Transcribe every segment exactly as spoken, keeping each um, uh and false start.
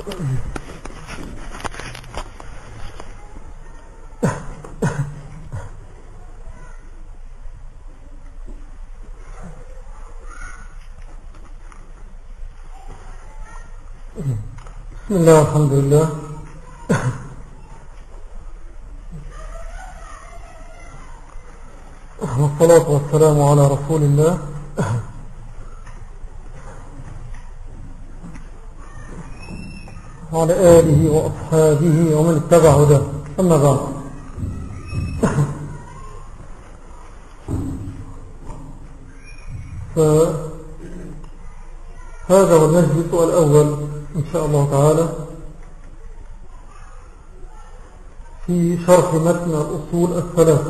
بسم الله والحمد لله. والصلاة والسلام على رسول الله وعلى آله وأصحابه ومن اتبع هداه. أما بعد، فهذا هو المجلس الأول إن شاء الله تعالى في شرح متن الأصول الثلاثة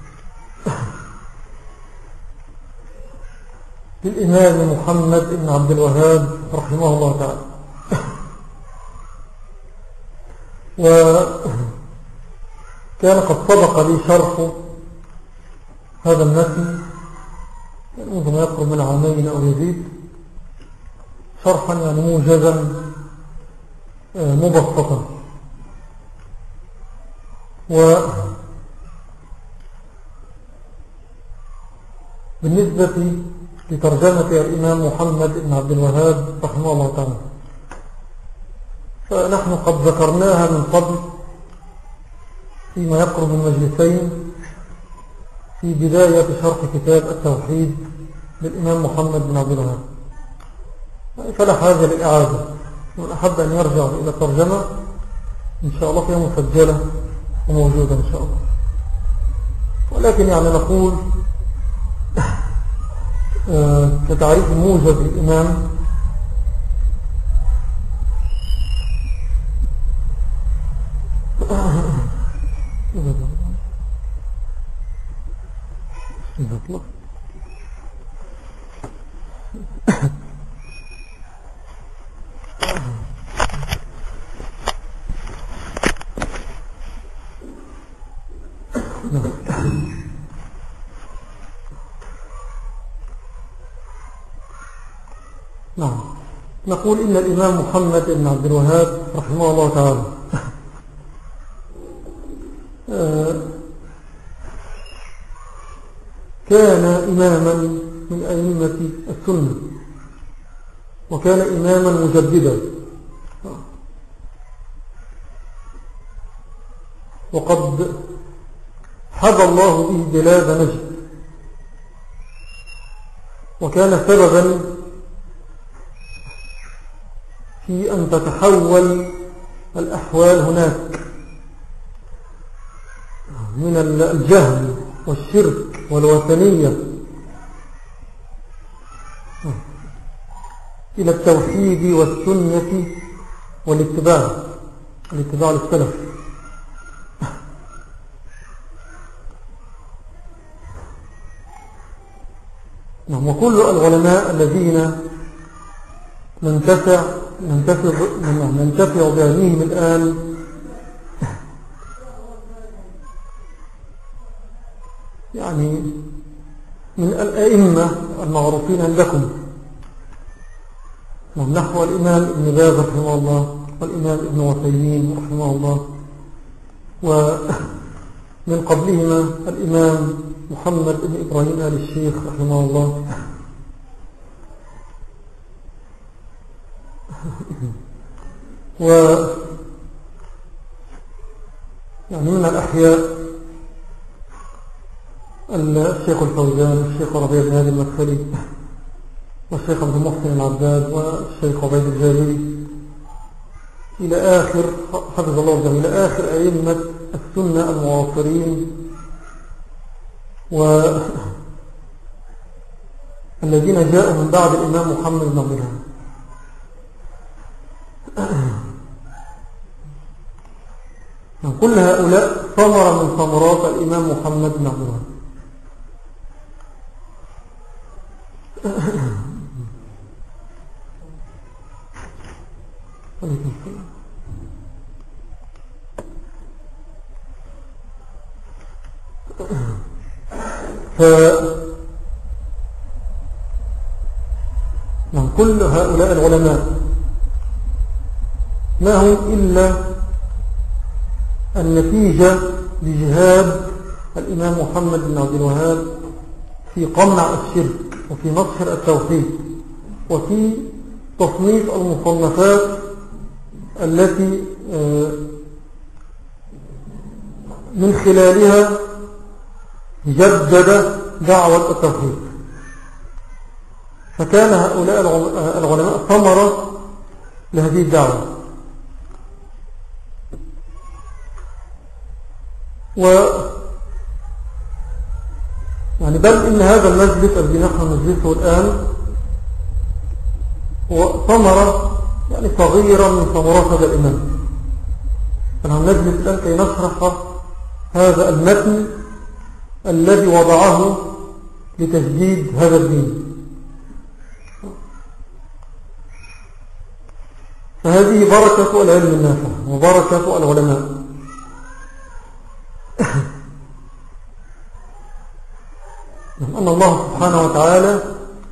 للإمام محمد بن عبد الوهاب رحمه الله تعالى. وكان قد سبق لي شرح هذا المتن منذ ما يقرب من عامين أو يزيد، شرحا يعني موجزا مبسطا. وبالنسبة لترجمة الإمام محمد بن عبد الوهاب رحمه الله تعالى، فنحن قد ذكرناها من قبل فيما يقرب من مجلسين في بداية شرح كتاب التوحيد للإمام محمد بن عبد الوهاب، فلا حاجة للإعادة. ومن أحب أن يرجع إلى الترجمة إن شاء الله فيها مسجلة وموجودة إن شاء الله. ولكن يعني نقول كتعريف موجز للإمام نعم، نقول إن الإمام محمد بن عبد الوهاب رحمه الله تعالى كان إماما من أئمة السنة، وكان إماما مجددا، وقد حظى الله به بلاد نجد، وكان سببا في أن تتحول الأحوال هناك من الجهل والشرك والوثنية إلى التوحيد والسنة والاتباع الاتباع للسلف. وكل العلماء الذين ننتفع ننتفع ننتفع بعلمهم الآن يعني من الأئمة المعروفين عندكم، نحو الإمام ابن باز رحمه الله، والإمام ابن عثيمين رحمه الله، ومن قبلهما الإمام محمد بن إبراهيم آل الشيخ رحمه الله، و يعني من الأحياء الشيخ الفوزان والشيخ ربيع بن هادي المدخلي والشيخ عبد المحسن العباد والشيخ عبيد الجابري إلى آخر حفظ الله الجميع إلى آخر أئمة السنة المعاصرين والذين جاءوا من بعد الإمام محمد بن عبد الوهاب. كل هؤلاء ثمرة من ثمرات الإمام محمد بن عبد الوهاب. ف نعم كل هؤلاء العلماء ما هو إلا النتيجة لجهاد الإمام محمد بن عبد الوهاب في قمع الشرك وفي نصر التوحيد وفي تصنيف المصنفات التي من خلالها جدد دعوة التوحيد. فكان هؤلاء العلماء ثمرة لهذه الدعوة. و يعني بل إن هذا المجلس الذي نحن نجلسه الآن هو ثمرة يعني صغيرة من ثمرات هذا الإمام. فنحن نجلس الآن كي نشرح هذا المتن الذي وضعه لتجديد هذا الدين. فهذه بركة العلم النافع وبركة العلماء. أن الله سبحانه وتعالى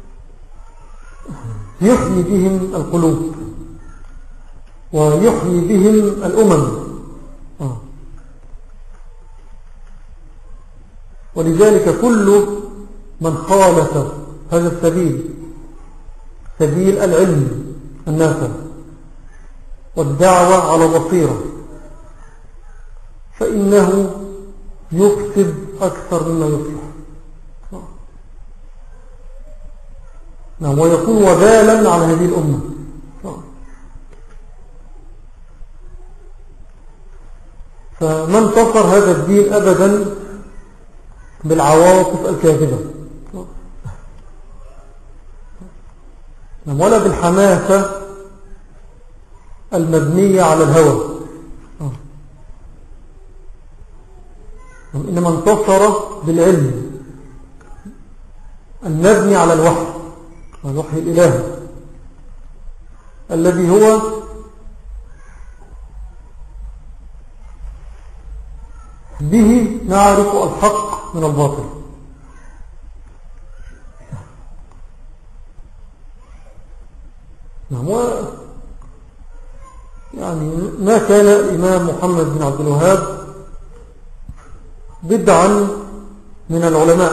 يحيي بهم القلوب ويحيي بهم الأمم. ولذلك كل من خالف هذا السبيل، سبيل العلم النافع والدعوة على بصيرة، فإنه يفسد أكثر مما يصلح، نعم، ويكون وبالا على هذه الأمة. فما انتصر هذا الدين أبدا بالعواطف الكاذبة ولا بالحماسة المبنية على الهوى، إنما انتصر بالعلم المبني على الوحي، الوحي الإلهي الذي هو به نعرف الحق من الباطل. نعم. يعني ما كان الإمام محمد بن عبد الوهاب بدعا من العلماء،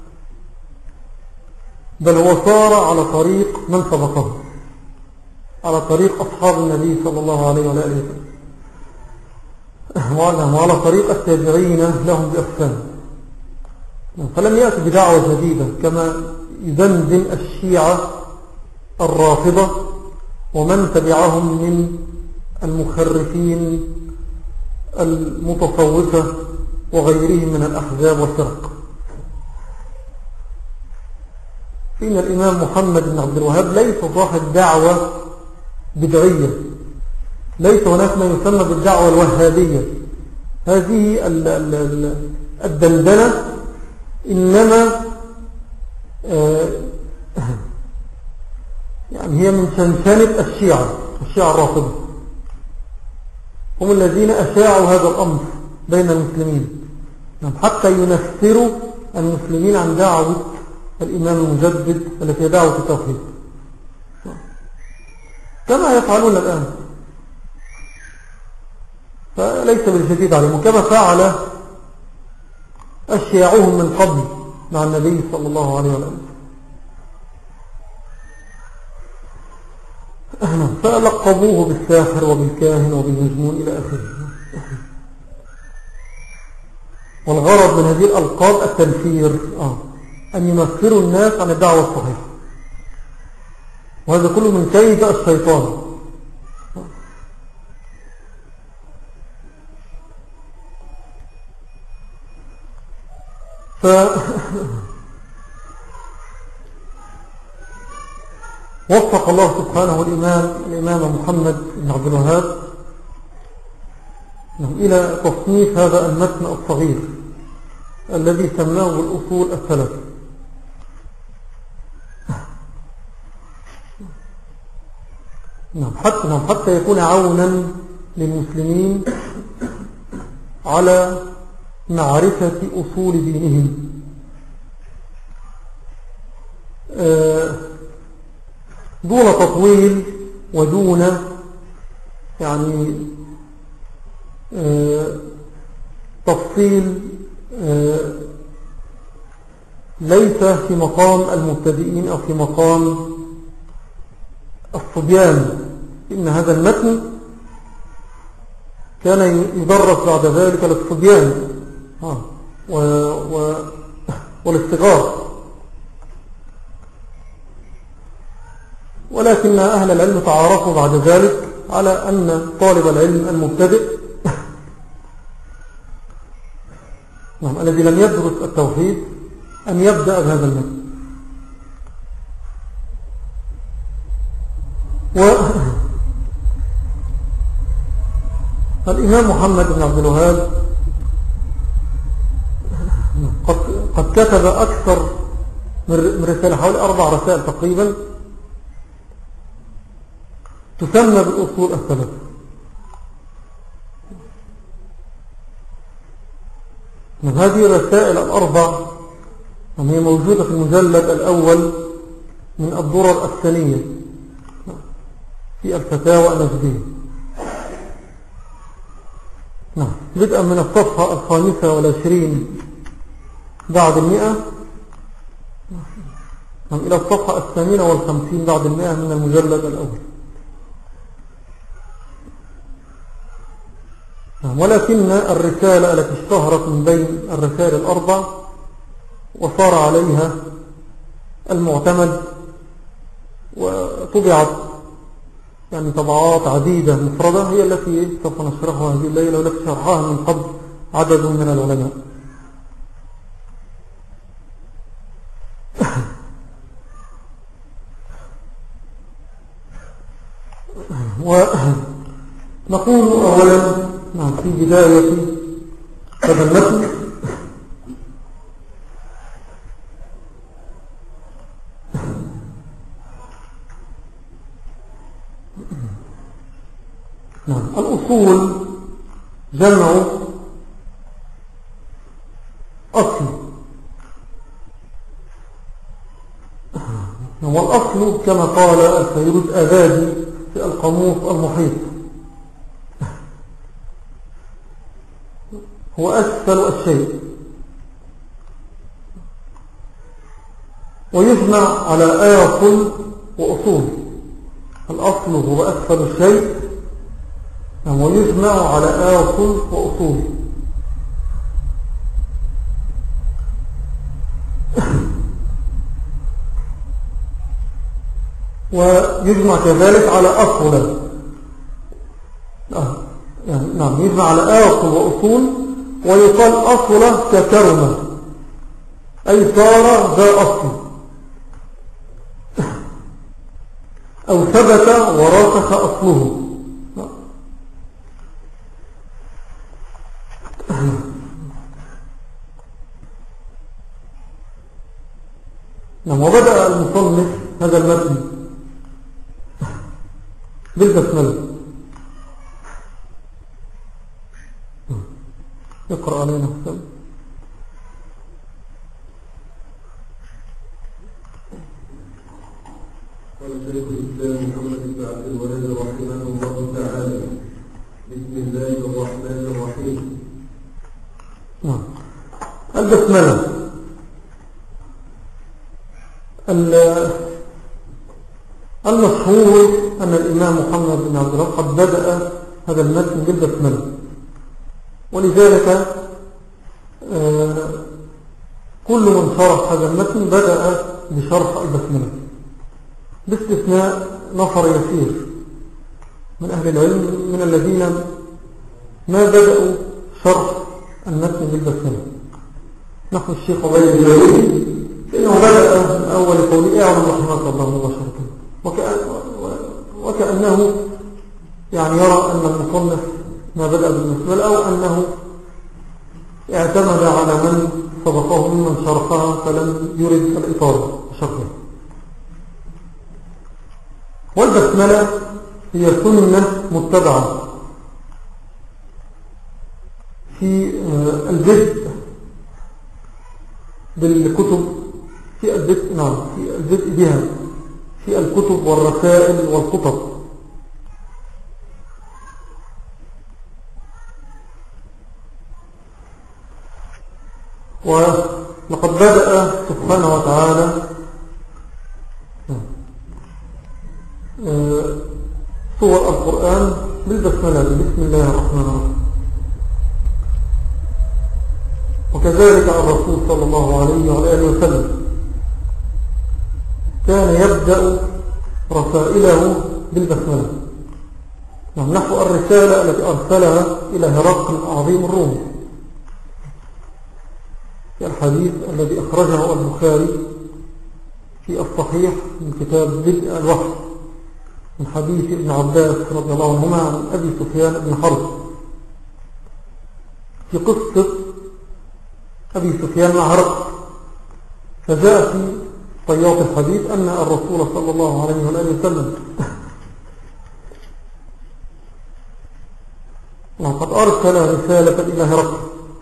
بل هو صار على طريق من سبقه، على طريق أصحاب النبي صلى الله عليه وآله وسلم، وعلى طريق التابعين لهم بإحسان. فلم يأتي بدعوة جديدة كما يدندن الشيعة الرافضة ومن تبعهم من المخرفين المتصوفة وغيرهم من الأحزاب والفرق. فإن الإمام محمد بن عبد الوهاب ليس صاحب دعوة بدعية، ليس هناك ما يسمى بالدعوة الوهابية. هذه الدندنة إنما يعني هي من شنشنة الشيعة، الشيعة الرافضة هم الذين أشاعوا هذا الأمر بين المسلمين حتى ينفروا المسلمين عن دعوة الإمام المجدد التي هي دعوة التوحيد، كما يفعلون الآن. فليس بالجديد عليهم، وكما فعل أشياعهم من قبل مع النبي صلى الله عليه وسلم. فلقبوه بالساحر وبالكاهن وبالمجنون إلى آخره. والغرض من هذه الألقاب التنفير، آه. أن يمثلوا الناس عن الدعوة الصحيحة، وهذا كله من كيد الشيطان. ف وفق الله سبحانه الإمام الإمام محمد بن عبد الوهاب إلى تصنيف هذا المتن الصغير الذي سماه الأصول الثلاث. حتى حتى يكون عونا للمسلمين على معرفة أصول دينهم، دون تطويل ودون يعني آه تفصيل آه ليس في مقام المبتدئين أو في مقام الصبيان، إن هذا المتن كان يدرس بعد ذلك للصبيان و... و... والاستغاث، ولكن أهل العلم تعارفوا بعد ذلك على أن طالب العلم المبتدئ نعم الذي لم يدرس التوحيد أن يبدأ بهذا المتن. والإمام محمد بن عبد الوهاب قد, قد كتب أكثر من رسالة، حوالي أربع رسائل تقريبا تسمى بالأصول الثلاثة. من هذه الرسائل الأربع هي موجودة في المجلد الأول من الدرر الثانية في الفتاوى النجدية، نعم، بدءا من الصفحة الخامسة والعشرين بعد المئة نعم إلى الصفحة الثامنة والخمسين بعد المئة من المجلد الأول. نعم، ولكن الرسالة التي اشتهرت من بين الرسائل الأربع وصار عليها المعتمد وطبعت يعني طبعات عديدة مفردة هي التي سوف نشرحها هذه الليلة، والتي شرحها من قبل عدد من العلماء. ونقول أولا نعم في بداية هذا المتن نعم الأصول جمع أصل، والأصل كما قال الفيروز آبادي في القاموس المحيط هو أسفل الشيء، ويجمع على آصل وأصول. الأصل هو أسفل الشيء ويجمع على آصل وأصول. ويجمع كذلك على أصل، يعني نعم يجمع على آصل وأصول، ويقال أصل ككرمة أي صار ذا أصل أو ثبت وراسخ أصله. نعم وبدأ المصنف هذا المتن بالبسملة. يقرأ علينا حسن. قال شيخ الإسلام محمد بن عبد الوهاب رحمه الله تعالى: بسم الله الرحمن الرحيم. نعم البسملة. المشهور أن الإمام محمد بن عبد الوهاب قد بدأ هذا المتن بالبسملة، ولذلك كل من شرح هذا المتن بدأ بشرح البسملة باستثناء نفر يسير من أهل العلم من الذين ما بدأوا شرح المتن بالبسملة، نحو الشيخ عبيد الجويني إنه بدأ من أول قوله اعلم رحمك الله مباشرة، وكأن وكأنه يعني يرى أن المصنف ما بدأ بالبسملة، أو أنه اعتمد على من سبقه ممن شرحها فلم يرد الإطارة بشرحها. والبسملة هي سنة متبعة في البدء بالكتب، في البدء نعم في البدء بها في الكتب والرسائل والخطب، ولقد بدأ سبحانه وتعالى سور القرآن بالبسملة، بسم الله الرحمن الرحيم. وكذلك الرسول صلى الله عليه وآله وسلم كان يبدأ رسائله بالبسملة، نحو الرسالة التي أرسلها إلى هرقل عظيم الروم في الحديث الذي أخرجه البخاري في الصحيح من كتاب بدء الوحي من حديث ابن عباس رضي الله عنهما عن أبي سفيان بن حرب في قصة أبي سفيان مع هرقل. فجاء في طيات الحديث أن الرسول صلى الله عليه وآله وسلم وقد أرسل رسالة إلى هرقل،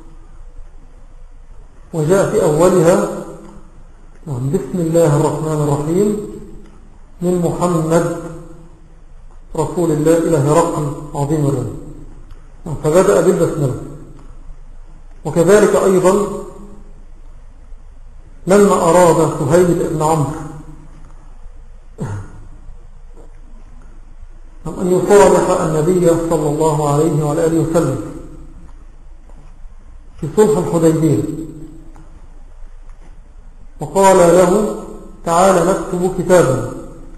وجاء في أولها بسم الله الرحمن الرحيم من محمد رسول الله إلى هرقل عظيم الروم، فبدأ بالبسملة. وكذلك أيضا لما أراد سهيل بن عمرو أن يصالح النبي صلى الله عليه وآله وسلم في صلح الحديبية، وقال له تعالى نكتب كتابا،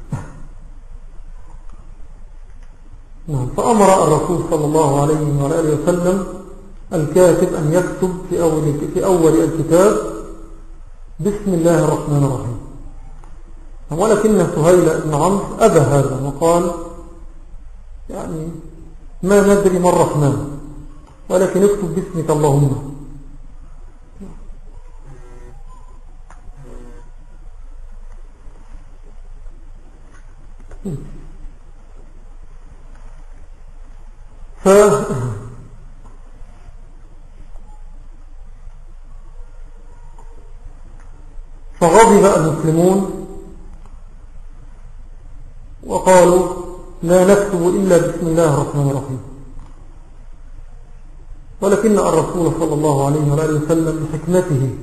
فأمر الرسول صلى الله عليه وآله وسلم الكاتب أن يكتب في أول, في أول الكتاب بسم الله الرحمن الرحيم. ولكن سهيل بن عمرو أبى هذا وقال يعني ما ندري ما الرحمن، ولكن اكتب باسمك اللهم. ف فغضب المسلمون وقالوا لا نكتب إلا بسم الله الرحمن الرحيم. ولكن الرسول صلى الله عليه وآله وسلم بحكمته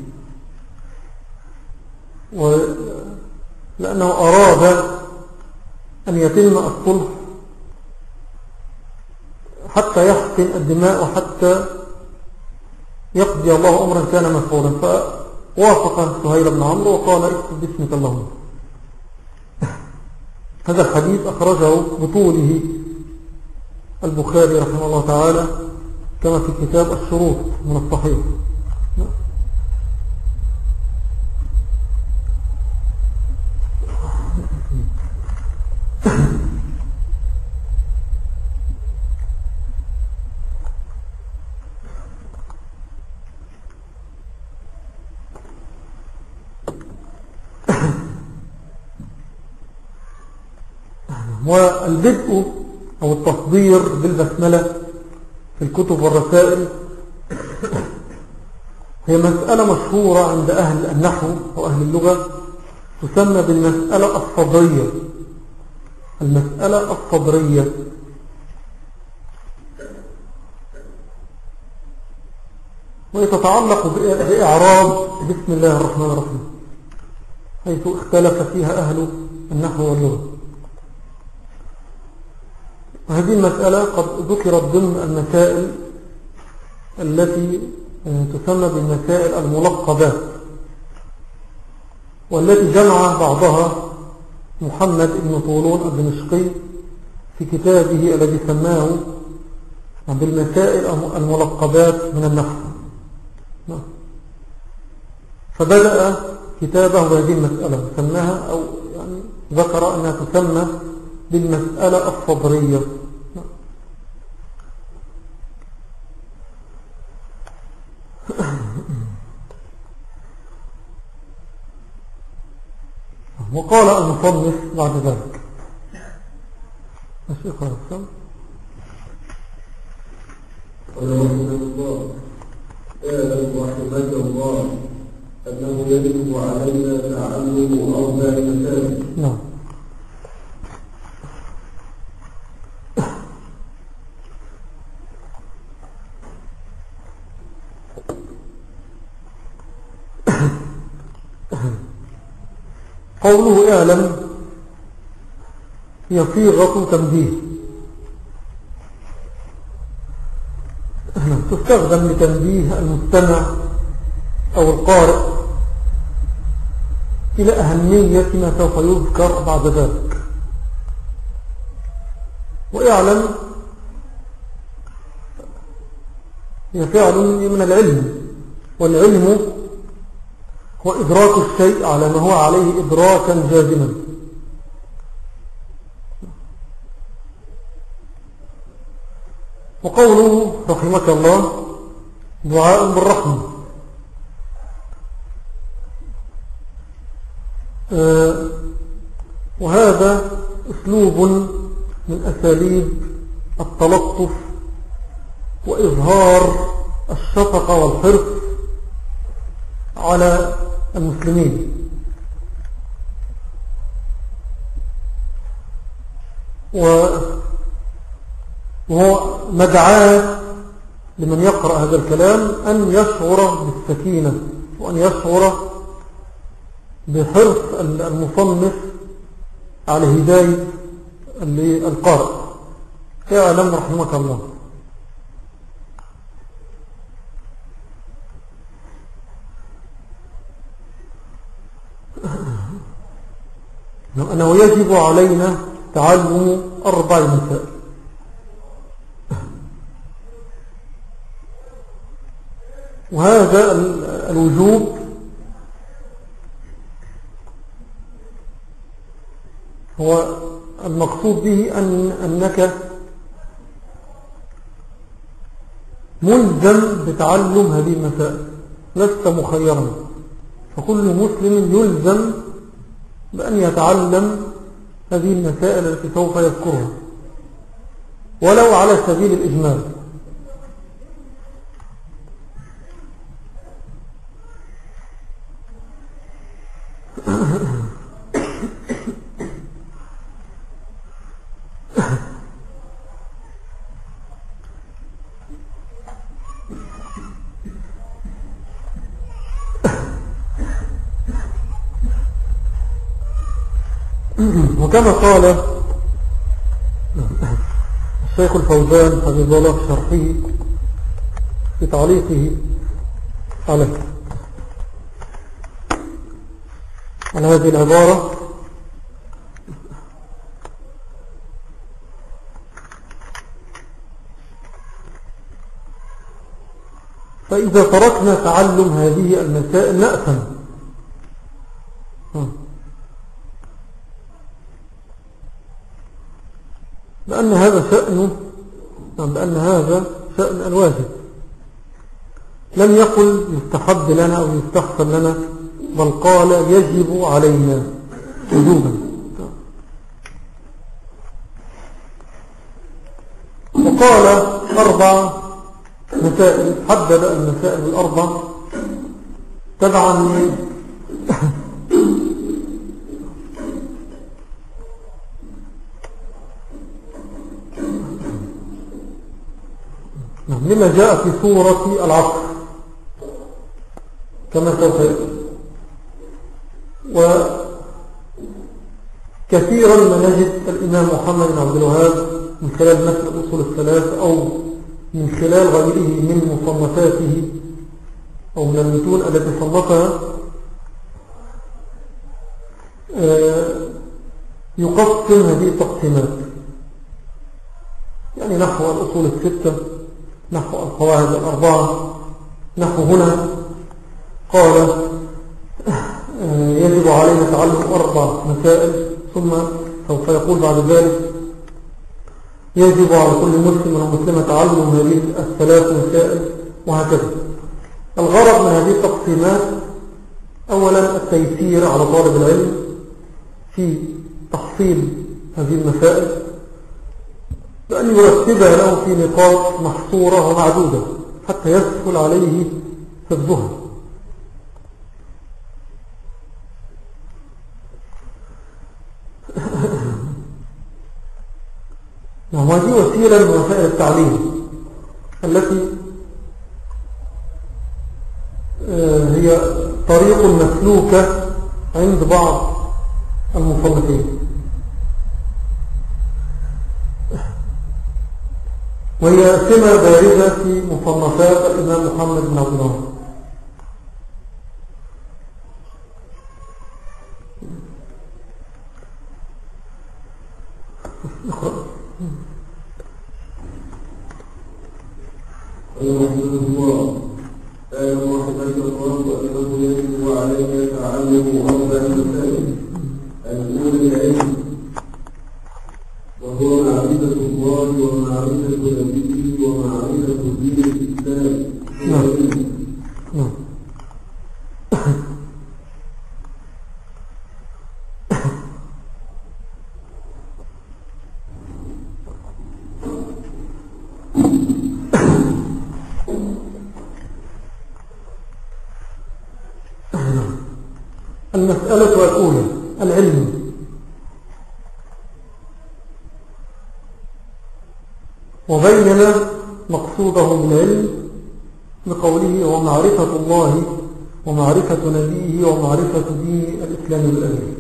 ولأنه أراد أن يتم الصلح حتى يحقن الدماء وحتى يقضي الله أمرا كان مفعولا، فوافق سهيل بن عمرو وقال اكتب باسمك اللهم. هذا الحديث أخرجه بطوله البخاري رحمه الله تعالى كما في كتاب الشروط من الصحيح. والبدء أو التصدير بالبسملة في الكتب والرسائل هي مسألة مشهورة عند أهل النحو وأهل اللغة، تسمى بالمسألة الصدرية. المسألة الصدرية وهي تتعلق بإعراب بسم الله الرحمن الرحيم، حيث اختلف فيها أهل النحو واللغة. وهذه المسألة قد ذكرت ضمن المسائل التي تسمى بالمسائل الملقبات، والتي جمع بعضها محمد بن طولون الدمشقي في كتابه الذي سماه بالمسائل الملقبات من النحو. فبدأ كتابه بهذه المسألة سماها أو يعني ذكر أنها تسمى بالمسألة الصدرية. وقال المصنف بعد ذلك الشيخ الرسول قال رحمه الله اعلم رحمك الله أنه يجب علينا تعلم أربع مسائل. نعم. قوله اعلم هي صيغة تنبيه، تستخدم لتنبيه المستمع أو القارئ إلى أهمية ما سوف يذكر بعد ذلك. وإعلم هي فعل من العلم، والعلم هو إدراك الشيء على ما هو عليه إدراكا جازما. وقوله رحمك الله دعاء بالرحمة، آه وهذا أسلوب من أساليب التلطف وإظهار الشفقة والحرص على المسلمين، وهو مدعاة لمن يقرأ هذا الكلام أن يشعر بالسكينة، وأن يشعر بحرص المصنف على هداية القارئ. اعلم رحمك الله. أنه يجب علينا تعلم أربع مسائل. وهذا الوجوب هو المقصود به أن أنك ملزم بتعلم هذه المسائل، لست مخيرا، فكل مسلم يلزم بأن يتعلم هذه المسائل التي سوف يذكرها ولو على سبيل الإجمال. وكما قال الشيخ الفوزان حفظه الله في شرحه في تعليقه عليه على هذه العبارة: فإذا تركنا تعلم هذه المسائل نأثم، لأن هذا شأنه، بأن هذا شأن الواجب. لم يقل يستحب لنا أو يستحسن لنا، بل قال يجب علينا وجوبا. وقال أربع مسائل، حدد المسائل الأربع تبعا لما جاء في سورة العصر كما سوف يأتي. وكثيرا ما نجد الإمام محمد بن عبد الوهاب من خلال مثل الأصول الثلاث أو من خلال غيره من مصنفاته أو من المتون التي صنفها يقسم هذه التقسيمات، يعني نحو الأصول الستة، نحو القواعد الأربعة، نحو هنا قال يجب علينا تعلم أربع مسائل، ثم سوف يقول بعد ذلك يجب على كل مسلم ومسلمة تعلم هذه الثلاث مسائل، وهكذا. الغرض من هذه التقسيمات أولا التيسير على طالب العلم في تحصيل هذه المسائل، بأن يرتبها له في نقاط محصورة ومعدودة حتى يسهل عليه حفظها. وهذه وسيلة من وسائل التعليم التي هي طريق مسلوكة عند بعض المصنفين، وهي سمة بارزة في مصنفات الإمام محمد بن عبد الوهاب. رحمه الله أعلم رحمك الله أنه يجب عليك تعلم أربع مسائل. الأولى العلم، وهو معرفة الله ومعرفة نبيه ومعرفة دين الإسلام. نعم. المسألة الأولى العلم، وبين مقصوده بالعلم بقوله ومعرفة الله ومعرفة نبيه ومعرفة دين الإسلام بالأجل.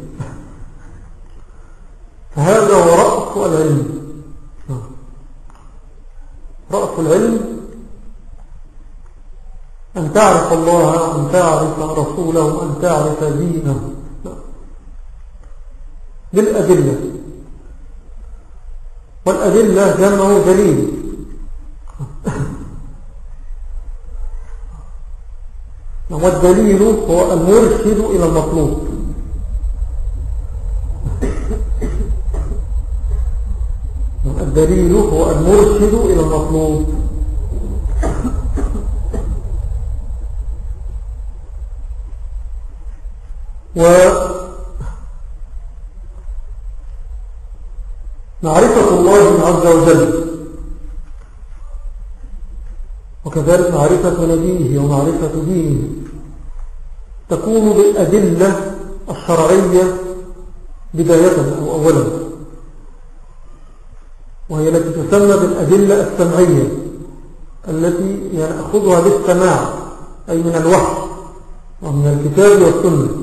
فهذا هو رأس العلم. رأس العلم أن تعرف الله، أن تعرف رسوله، أن تعرف دينه بالأدلة. والأدلة جمع دليل، والدليل هو المرشد إلى المطلوب. الدليل هو المرشد إلى المطلوب. ومعرفة الله عز وجل، وكذلك معرفة نبيه ومعرفة دينه تكون بالأدلة الشرعية بداية أو أولا، وهي التي تسمى بالأدلة السمعية التي يأخذها بالسماع، أي من الوحي ومن الكتاب والسنة.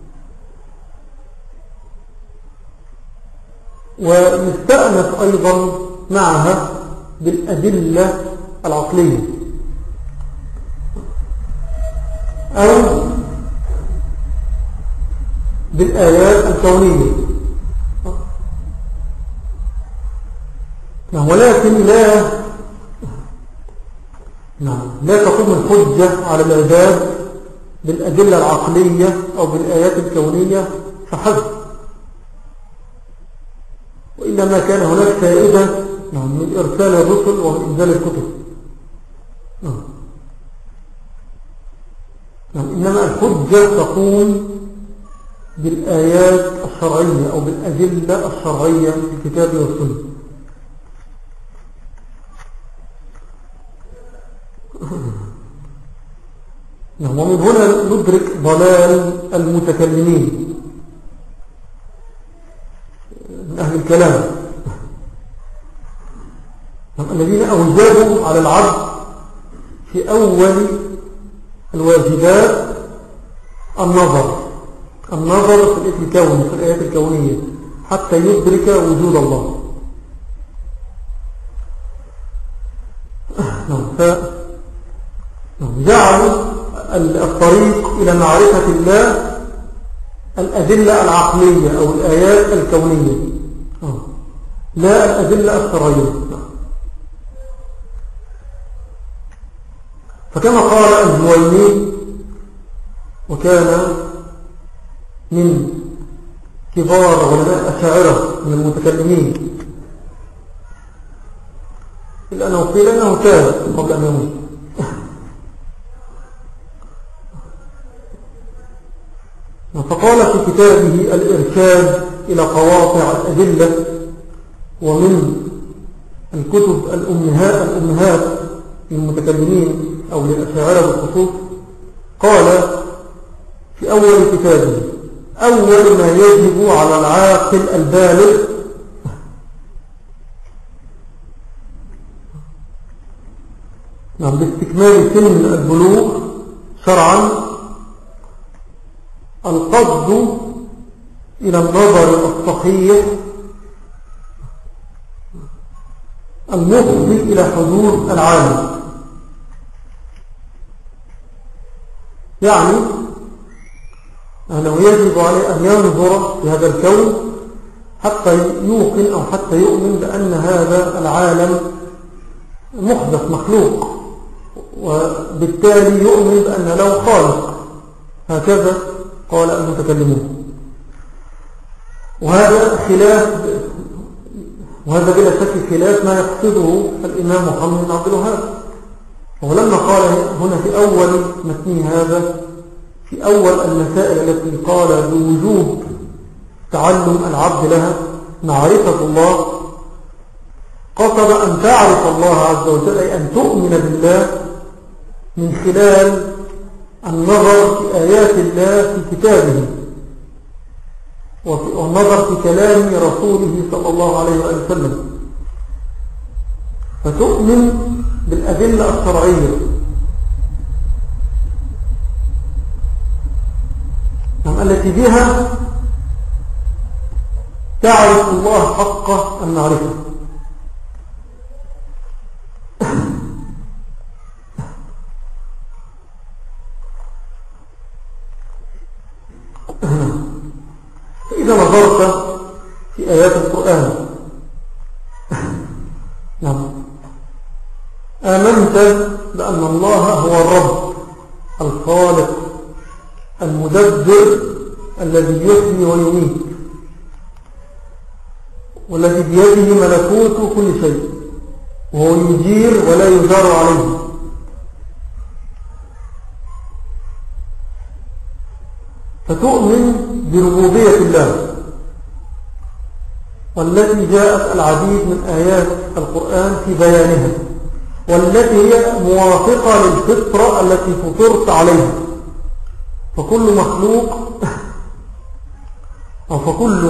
ويستأنف أيضا معها بالأدلة العقلية أو بالآيات الكونية، ولكن لا لا تقوم الحجة على العباد بالأدلة العقلية أو بالآيات الكونية فحسب، وإلا ما كان هناك فائدة من إرسال الرسل ومن إنزال الكتب. إنما الحجة تقوم بالآيات الشرعية أو بالأدلة الشرعية في الكتاب والسنة. ومن هنا ندرك ضلال المتكلمين من أهل الكلام الذين أوجبوا على العبد في أول الواجبات النظر النظر في الكون، في الآيات الكونية، حتى يدرك وجود الله. جعلوا الطريق إلى معرفة الله الأدلة العقلية أو الآيات الكونية، لا الأدلة الشرعية. فكما قال الجويني، وكان من كبار علماء الأشاعرة من المتكلمين، إلا أنه قيل أنه تاب قبل أن يموت، فقال في كتابه الإرشاد إلى قواطع الأدلة، ومن الكتب الأمهات, الأمهات للمتكلمين أو للأشاعرة بالخصوص، قال في أول كتابه: أول ما يجب على العاقل البالغ نعم باستكمال سن البلوغ شرعا القصد إلى النظر الصحيح المفضي إلى حدود العالم. يعني أنه يجب عليه أن ينظر في هذا الكون حتى يوقن أو حتى يؤمن بأن هذا العالم محدث مخلوق، وبالتالي يؤمن بأن له خالق. هكذا قال المتكلمون. وهذا خلاف وهذا بلا شك خلاف ما يقصده الإمام محمد بن عبد الوهاب. ولما قال هنا في أول متن هذا، في أول المسائل التي قال بوجوب تعلم العبد لها معرفة الله، قصد أن تعرف الله عز وجل، أي أن تؤمن بالله من خلال النظر في آيات الله في كتابه والنظر في كلام رسوله صلى الله عليه وسلم، فتؤمن بالأدلة الشرعية التي بها تعرف الله حق المعرفة. فإذا نظرت في آيات القرآن نعم آمنت بأن الله هو الرب الخالق المدبر الذي يحيي ويميت، والذي بيده ملكوت كل شيء، وهو يجير ولا يجار عليه. فتؤمن بربوبية الله، والتي جاءت العديد من آيات القرآن في بيانها، والتي هي موافقة للفطرة التي فطرت عليها. فكل مخلوق أو فكل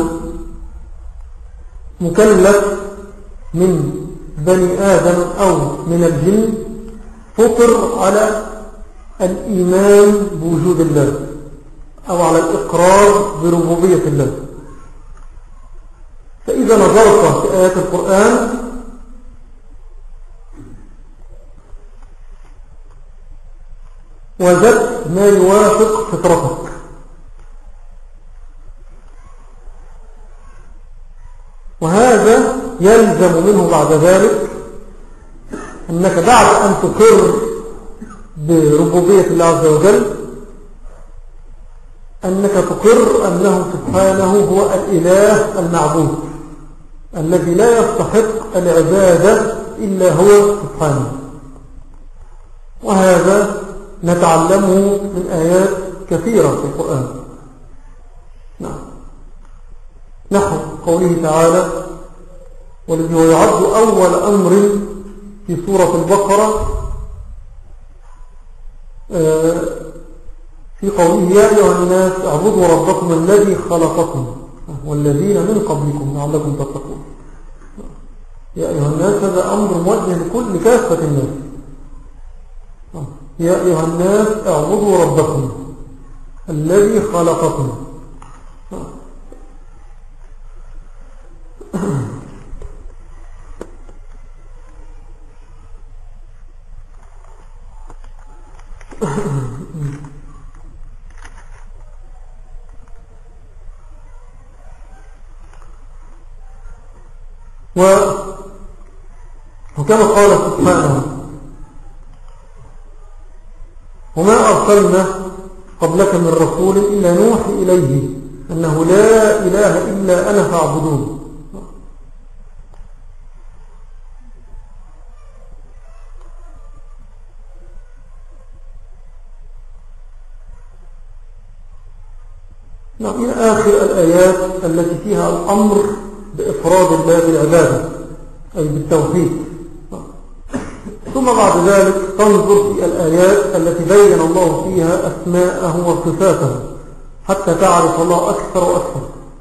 مكلف من بني آدم أو من الجن فطر على الإيمان بوجود الله أو على الإقرار بربوبية الله. فإذا نظرت في آيات القرآن وجدت ما يوافق فطرتك، وهذا يلزم منه بعد ذلك أنك بعد أن تقر بربوبية الله عز وجل أنك تقر أنه سبحانه هو الإله المعبود الذي لا يستحق العبادة إلا هو سبحانه. وهذا نتعلمه من آيات كثيرة في القرآن. نعم. نحو قوله تعالى: والذي هو يعد أول أمر في سورة البقرة في قوله: يا أيها الناس اعبدوا ربكم الذي خلقكم والذين من قبلكم لعلكم تتقون. يا أيها الناس هذا أمر موجه لكل كافة الناس. يا أيها الناس اعبدوا ربكم الذي خلقكم. وكما قال سبحانه: وما أرسلنا قبلك من رسول إلا نوحي إليه أنه لا إله إلا أنا فاعبدون. إلى آخر الآيات التي فيها الأمر بإفراد الله بالعبادة أي بالتوحيد. ثم بعد ذلك تنظر في الآيات التي بين الله فيها أسماءه وصفاته حتى تعرف الله أكثر وأكثر،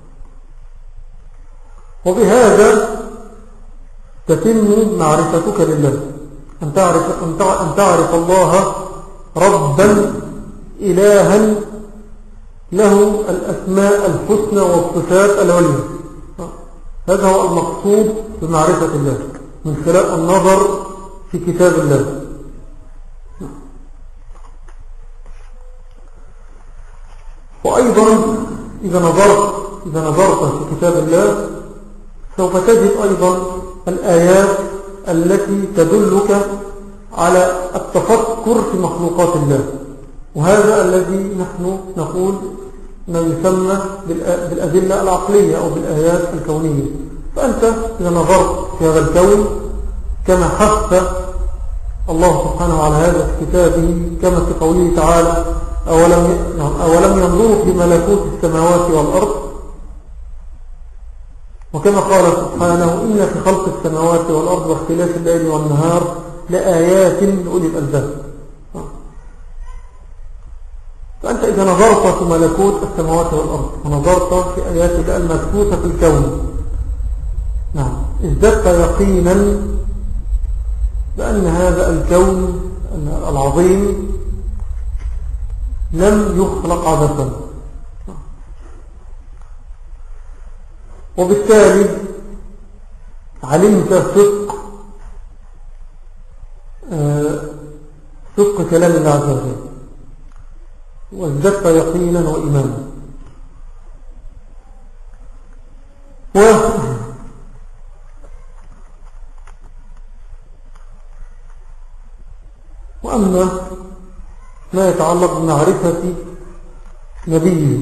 وبهذا تتم معرفتك لله، أن تعرف, أن تعرف الله ربا إلها له الأسماء الحسنى والصفات العليا. هذا هو المقصود بمعرفة الله من خلال النظر في كتاب الله. وأيضا إذا نظرت, إذا نظرت في كتاب الله سوف تجد أيضا الآيات التي تدلك على التفكر في مخلوقات الله، وهذا الذي نحن نقول ما يسمى بالأدلة العقلية أو بالآيات الكونية. فأنت إذا نظرت في هذا الكون كما حث الله سبحانه على هذا في كتابه، كما في قوله تعالى أولم, أولم ينظروا في ملكوت السماوات والأرض، وكما قال سبحانه إن في خلق السماوات والأرض واختلاف الليل والنهار لآيات لأولي الألباب. فأنت إذا نظرت في ملكوت السماوات والأرض ونظرت في آيات الله المبثوثة في الكون، نعم، ازددت يقينا بأن هذا الكون العظيم لم يخلق عبثا، وبالتالي علمت صدق صدق كلام الله عز وجل، وازددت يقينا وإيمانا. و وأما ما يتعلق بمعرفة نبيه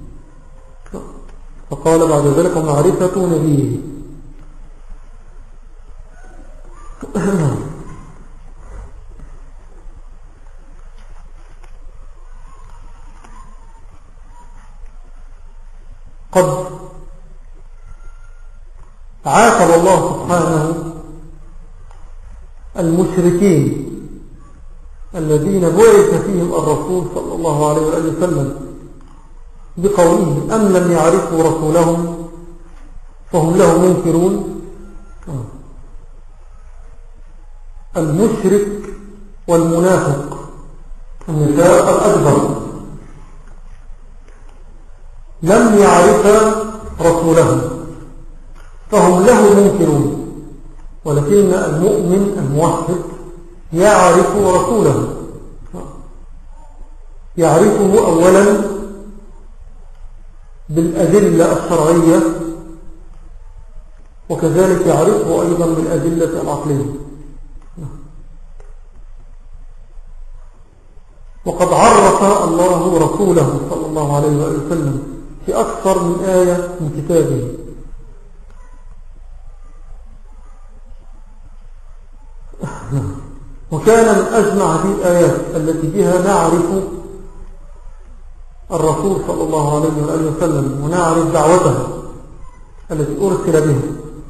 فقال بعد ذلك معرفة نبيه. قد عاتب الله سبحانه المشركين الذين بعث فيهم الرسول صلى الله عليه وآله وسلم بقوله أم لم يعرفوا رسولهم فهم له منكرون. المشرك والمنافق النفاق الأكبر لم يعرف رسولهم فهم له منكرون، ولكن المؤمن الموحد يعرف رسوله، يعرفه أولا بالأدلة الشرعية، وكذلك يعرفه أيضا بالأدلة العقلية. وقد عرف الله رسوله صلى الله عليه وسلم في أكثر من آية من كتابه. وكان من أجمع هذه الآيات التي بها نعرف الرسول صلى الله عليه وآله وسلم ونعرف دعوته التي أرسل بها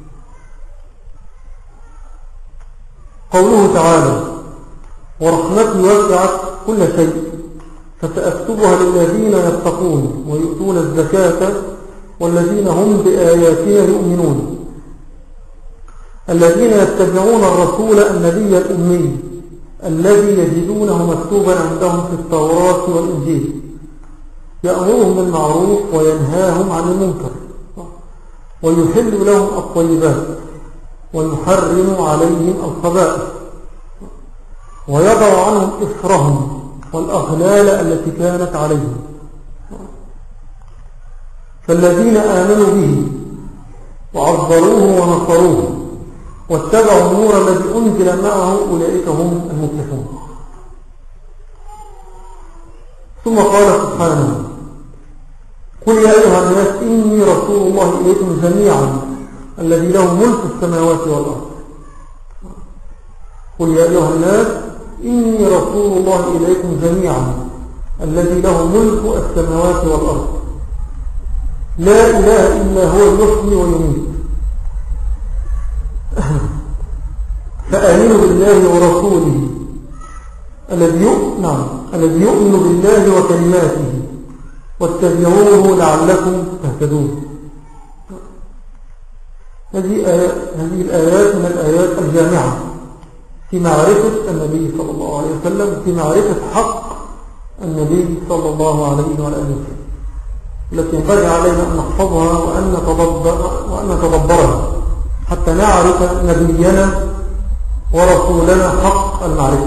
قوله تعالى ورحمتي وسعت كل شيء فسأكتبها للذين يتقون ويؤتون الزكاة والذين هم بآياتنا يؤمنون الذين يتبعون الرسول النبي الأمي الذي يجدونه مكتوبا عندهم في التوراة والإنجيل يأمرهم بالمعروف وينهاهم عن المنكر ويحل لهم الطيبات ويحرم عليهم الخبائث ويضع عنهم إصرهم والأغلال التي كانت عليهم. فالذين آمنوا به وعظروه ونصروه واتبعوا النور الذي أنزل معه أولئك هم المفلحون. ثم قال سبحانه قل يا أيها الناس إني رسول الله إليكم جميعا الذي له ملك السماوات والأرض. قل يا أيها الناس إني رسول الله إليكم جميعا الذي له ملك السماوات والأرض لا إله إلا هو يحيي ويميت فآمنوا بالله ورسوله الذي يؤمن الذي يؤمن بالله وكلماته واتبعوه لعلكم تهتدون. هذه هذه الآيات من الآيات الجامعة في معرفة النبي صلى الله عليه وسلم، في معرفة حق النبي صلى الله عليه وآله وسلم. التي ينبغي علينا أن نحفظها وأن نتدبر وأن نتدبرها حتى نعرف نبينا ورسولنا حق المعرفة.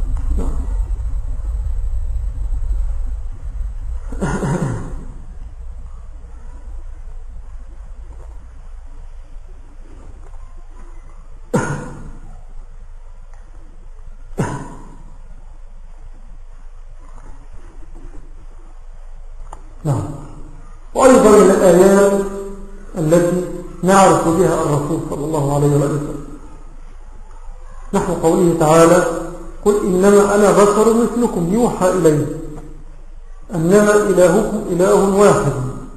نعم. وأيضا من الآيات التي نعرف بها الرسول صلى الله عليه وسلم نحو قوله تعالى: قل إنما أنا بشر مثلكم يوحى إلي أنما إلهكم إله واحد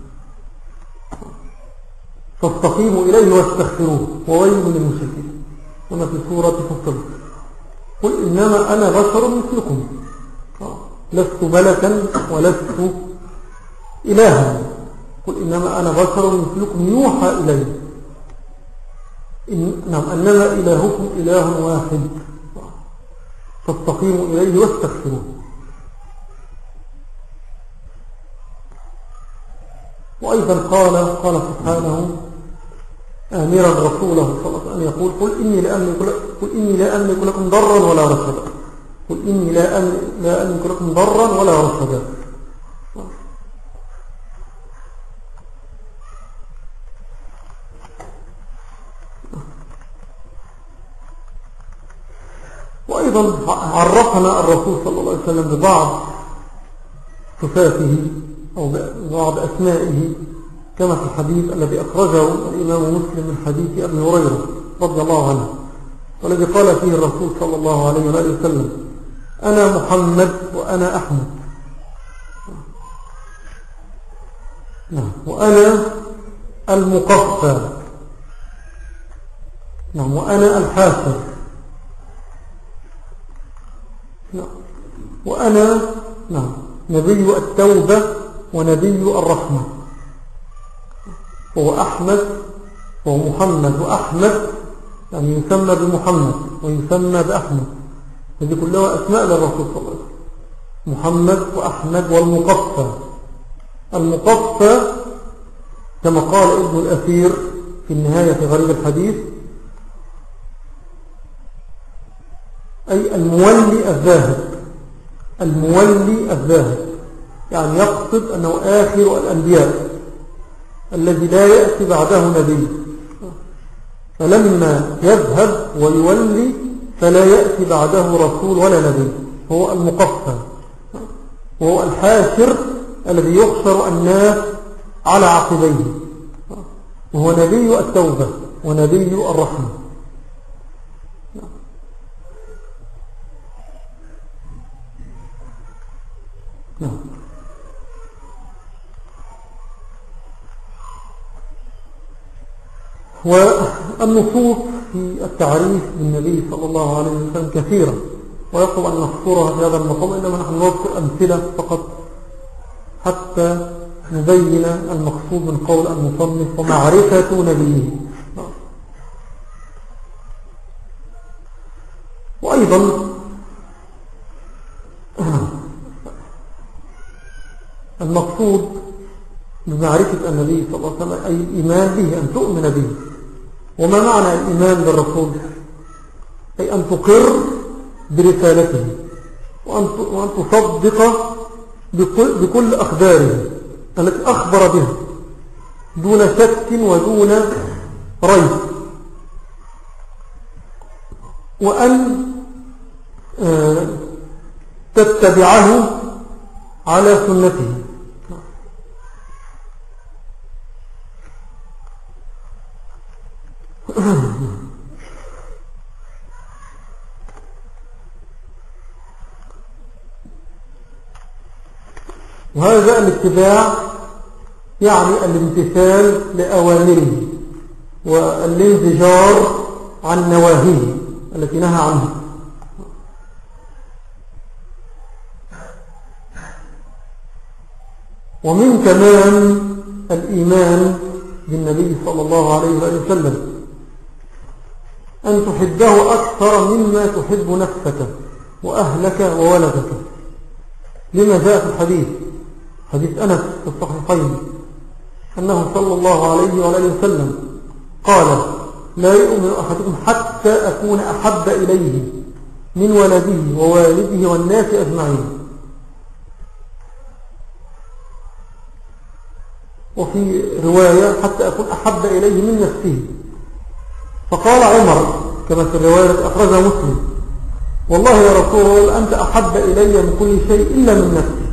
فاستقيموا إليه واستغفروه وويل للمشركين. هنا في سورة فصل: قل إنما أنا بشر مثلكم لست ملكا ولست إلها. قل إنما أنا بشر مثلكم يوحى إلي إن نعم أنما إلهكم إله واحد فاستقيموا إليه واستغفروه. وأيضا قال قال سبحانه آمرا رسوله صلى الله عليه وسلم أن يقول: قل إني لا أملك قل إني لا أملك لكم ضرا ولا رشدا. قل إني لا أملك, لا أملك لكم ضرا ولا رشدا. وأيضا عرفنا الرسول صلى الله عليه وسلم ببعض صفاته أو ببعض أسمائه كما في الحديث الذي أخرجه الإمام مسلم من حديث أبي هريرة رضي الله عنه، والذي قال فيه الرسول صلى الله عليه وسلم: أنا محمد وأنا أحمد، نعم، وأنا المقفى، نعم، وأنا الحاسب، نعم، وأنا نعم نبي التوبة ونبي الرحمة. هو أحمد وهو محمد، وأحمد يعني يسمى بمحمد ويسمى بأحمد، هذه كلها أسماء للرسول صلى الله عليه وسلم: محمد وأحمد والمقفى. المقفى كما قال ابن الأثير في النهاية في غريب الحديث أي المولي الذاهب، المولي الذاهب، يعني يقصد أنه آخر الأنبياء الذي لا يأتي بعده نبي، فلما يذهب ويولي فلا يأتي بعده رسول ولا نبي، هو المقفى، وهو الحاشر الذي يحشر الناس على عقبيه، وهو نبي التوبة ونبي الرحمة. نعم. والنصوص في التعريف بالنبي صلى الله عليه وسلم كثيرة، ويطلب أن نحصرها في هذا المقام، إنما نحن نذكر أمثلة فقط حتى نبين المقصود من قول المصنف: ومعرفة نبيه. وأيضا المقصود بمعرفة النبي صلى الله عليه وسلم أي الإيمان به، أن تؤمن به. وما معنى الإيمان بالرسول؟ أي أن تقر برسالته وأن تصدق بكل, بكل أخباره التي أخبر بها دون شك ودون ريب، وأن تتبعه على سنته. وهذا الاتباع يعني الامتثال لأوامره والانزجار عن نواهيه التي نهى عنها. ومن كمان الإيمان بالنبي صلى الله عليه وسلم أن تحبه أكثر مما تحب نفسك وأهلك وولدك، لما جاء في الحديث حديث أنس في الصحيحين أنه صلى الله عليه وآله وسلم قال لا يؤمن أحدكم حتى أكون أحب إليه من ولده ووالده والناس أجمعين. وفي رواية حتى أكون أحب إليه من نفسه. فقال عمر كما في الرواية أخرجها مسلم والله يا رسول الله أنت أحب إلي من كل شيء إلا من نفسي.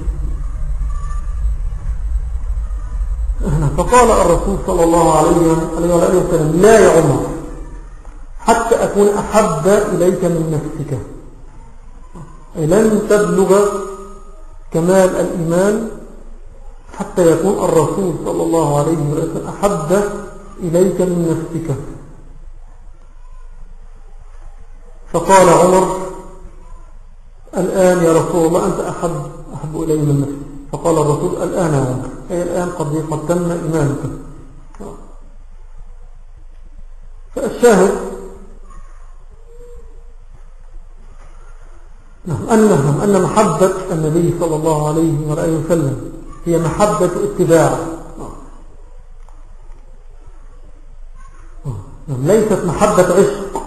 فقال الرسول صلى الله عليه وآله وسلم لا يا عمر حتى أكون أحب إليك من نفسك. أي لن تبلغ كمال الإيمان حتى يكون الرسول صلى الله عليه وسلم أحب إليك من نفسك. فقال عمر الآن يا رسول الله أنت أحب, أحب إلي من نفسي. فقال الرسول الآن يا عمر أي الآن قد قد تم إيمانك. فالشاهد أنهم أن محبة النبي صلى الله عليه وآله وسلم هي محبة اتباع ليست محبة عشق.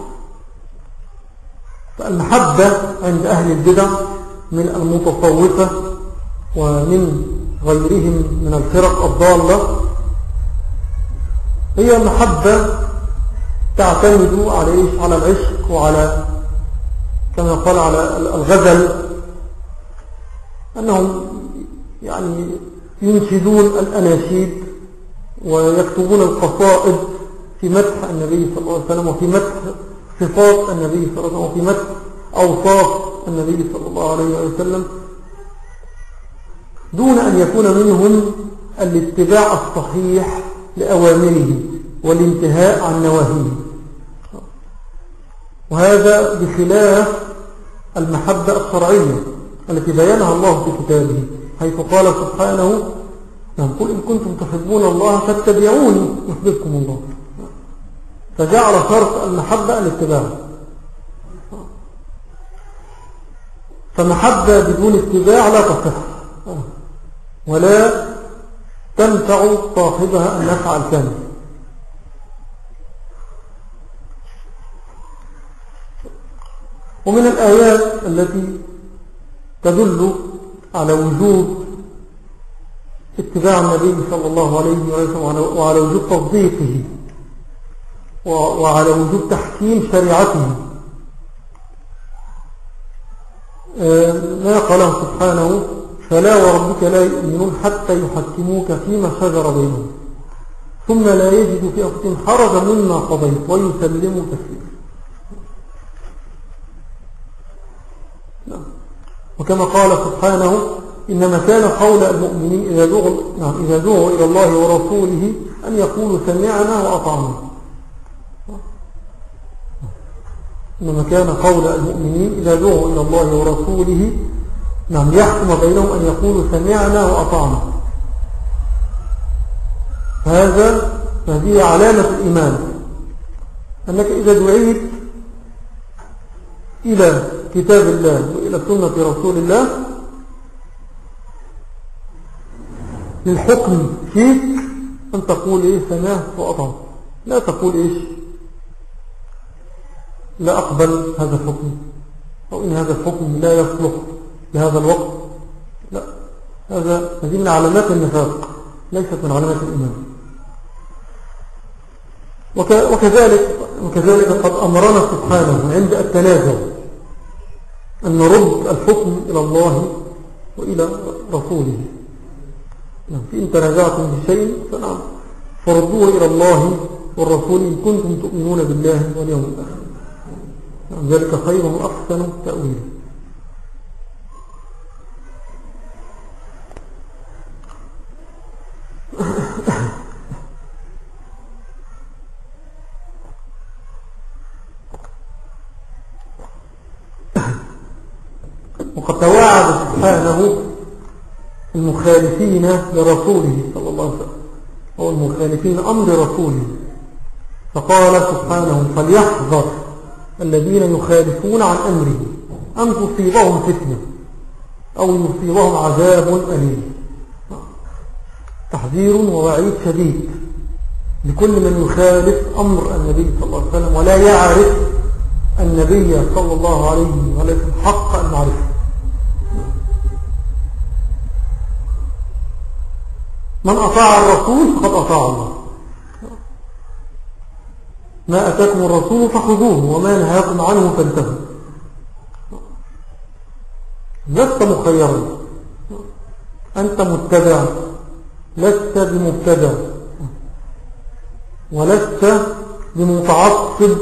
فالمحبة عند أهل البدع من المتصوفة ومن غيرهم من الفرق الضالة هي محبة تعتمد على على العشق وعلى كما قال على الغزل أنهم يعني ينشدون الأناشيد ويكتبون القصائد في مدح النبي صلى الله عليه وسلم وفي مدح صفات النبي صلى الله عليه وسلم وفي مدح أوصاف النبي صلى الله عليه وسلم دون أن يكون منهم الاتباع الصحيح لأوامره والانتهاء عن نواهيه. وهذا بخلاف المحبة الشرعية التي بيانها الله في كتابه حيث قال سبحانه قل إن كنتم تحبون الله فاتبعوني يحببكم الله. فجعل شرط المحبة الاتباع. فمحبة بدون اتباع لا تصح ولا تنفع صاحبها النفع الكامل. ومن الآيات التي تدل على وجوب اتباع النبي صلى الله عليه وسلم وعلى وجوب تصديقه وعلى وجوب تحكيم شريعته ما قاله سبحانه فلا وربك لا يؤمنون حتى يحكموك فيما شجر بينهم ثم لا يجدوا في أنفسهم حرجا مما قضيت ويسلموا تسليما. وكما قال سبحانه إنما كان قول المؤمنين إذا دعوا, نعم إذا دعوا إلى الله ورسوله أن يقولوا سمعنا وأطعنا. إنما كان قول المؤمنين إذا دعوا إلى الله ورسوله نعم يحكم بينهم أن يقولوا سمعنا وأطعنا. هذا هذه علامة الإيمان أنك إذا دعيت إلى كتاب الله وإلى سنة رسول الله للحكم فيك أن تقول إيه سمعت وأطعت. لا تقول إيش لا أقبل هذا الحكم أو إن هذا الحكم لا يصلح لهذا الوقت. لا، هذا هذه من علامات النفاق ليست من علامات الإيمان. وكذلك وكذلك قد أمرنا سبحانه عند التنازع أن نرد الحكم إلى الله وإلى رسوله. في إن تنازعتم بشيء فنعم فردوه إلى الله والرسول إن كنتم تؤمنون بالله واليوم الآخر. ذلك خير وأحسن تأويلا. وقد توعد سبحانه المخالفين لرسوله صلى الله عليه وسلم أو المخالفين أمر رسوله فقال سبحانه فليحذر الذين يخالفون عن أمره أن تصيبهم فتنة أو يصيبهم عذاب أليم. تحذير ووعيد شديد لكل من يخالف أمر النبي صلى الله عليه وسلم ولا يعرف النبي صلى الله عليه وسلم حق المعرفة. من أطاع الرسول فقد أطاع الله. ما أتاكم الرسول فخذوه وما نهاكم عنه فانتهوا. لست مخيرا، أنت متبع، لست بمبتدع ولست بمتعصب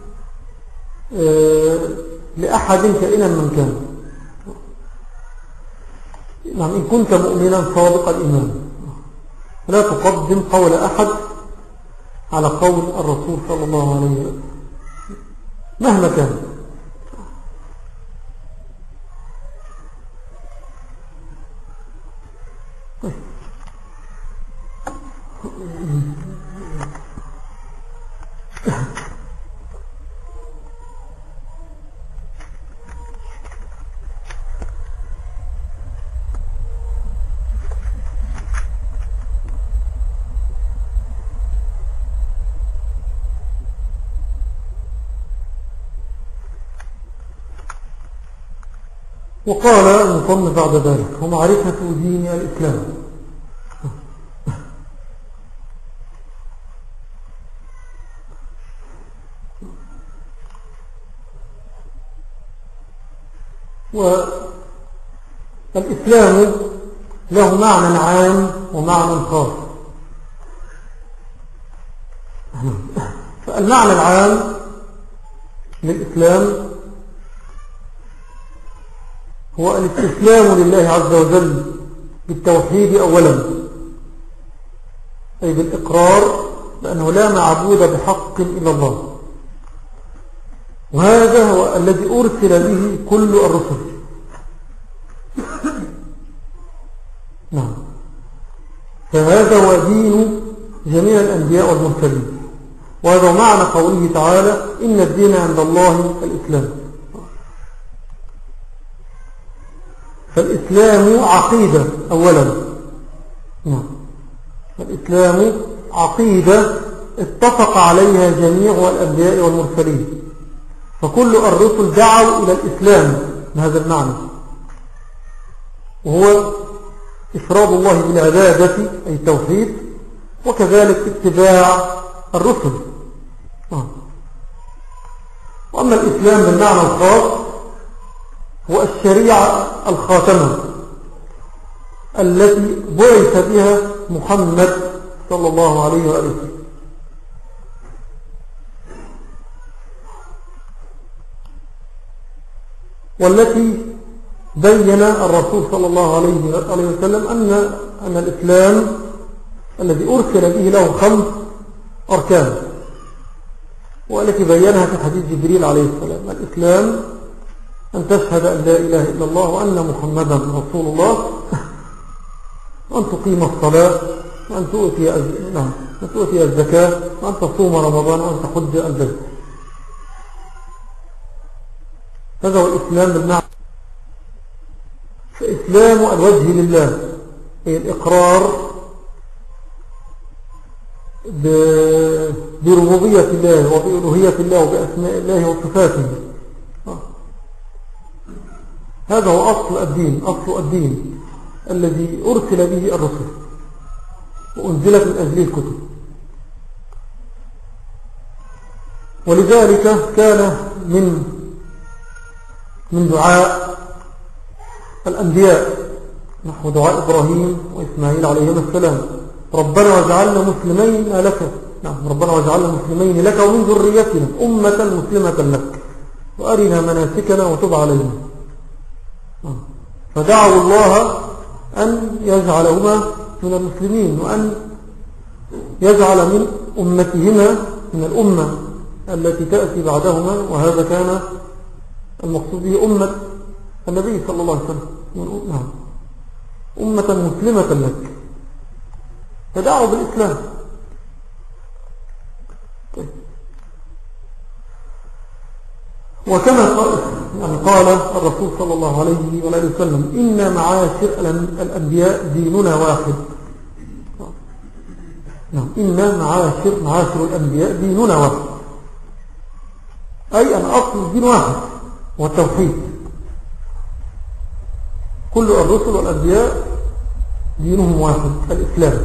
لأحد كائنا من كان. يعني إن كنت مؤمنا صادق الإيمان لا تقدم قول أحد على قول الرسول صلى الله عليه وسلم مهما كان. وقال المصنف بعد ذلك ومعرفة دين الإسلام. والإسلام له معنى عام ومعنى خاص. فالمعنى العام للإسلام هو الاستسلام لله عز وجل بالتوحيد أولا، أي بالإقرار بأنه لا معبود بحق إلا الله، وهذا هو الذي أرسل به كل الرسل. نعم، فهذا هو دين جميع الأنبياء والمرسلين، وهذا معنى قوله تعالى إن الدين عند الله الإسلام. فالإسلام عقيدة أولا. نعم، فالإسلام عقيدة اتفق عليها جميع الأنبياء والمرسلين، فكل الرسل دعوا إلى الإسلام بهذا المعنى، وهو إفراد الله بالعبادة أي التوحيد، وكذلك اتباع الرسل. وأما الإسلام بالمعنى الخاص هو الشريعة الخاتمة التي بعث بها محمد صلى الله عليه وآله، والتي بين الرسول صلى الله عليه وسلم أن أن الإسلام الذي أرسل به له خمس أركان، والتي بينها في حديث جبريل عليه السلام. الإسلام أن تشهد أن لا إله إلا الله وأن محمدا رسول الله، وأن تقيم الصلاة، وأن تؤتي نعم تؤتي الزكاة، وأن تصوم رمضان، وأن تحج البيت. هذا هو الإسلام بالمعنى. فإسلام الوجه لله هي الإقرار بربوبية الله وبألوهية الله وبأسماء الله وصفاته. هذا هو أصل الدين، أصل الدين الذي أرسل به الرسل وأنزلت من أجله الكتب. ولذلك كان من من دعاء الأنبياء نحو دعاء إبراهيم وإسماعيل عليهما السلام ربنا واجعلنا مسلمين لك. نعم، ربنا واجعلنا مسلمين لك ومن ذريتنا أمة مسلمة لك وأرنا مناسكنا وتب علينا. فدعوا الله أن يجعلهما من المسلمين، وأن يجعل من أمتهما من الأمة التي تأتي بعدهما، وهذا كان المقصود به أمة النبي صلى الله عليه وسلم، نعم، أمة مسلمة لك، فدعوا بالإسلام. طيب. وكما يعني قال الرسول صلى الله عليه وآله وسلم إن معاشر الأنبياء ديننا واحد. نعم. إن معاشر, معاشر الأنبياء ديننا واحد، أي أن أصل الدين واحد والتوحيد. كل الرسل والأنبياء دينهم واحد الإسلام.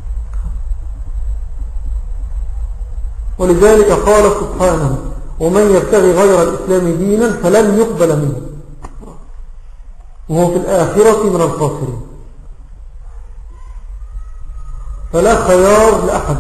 ولذلك قال سبحانه ومن يبتغي غير الإسلام دينا فلن يقبل منه وهو في الآخرة من الخاسرين. فلا خيار لأحد.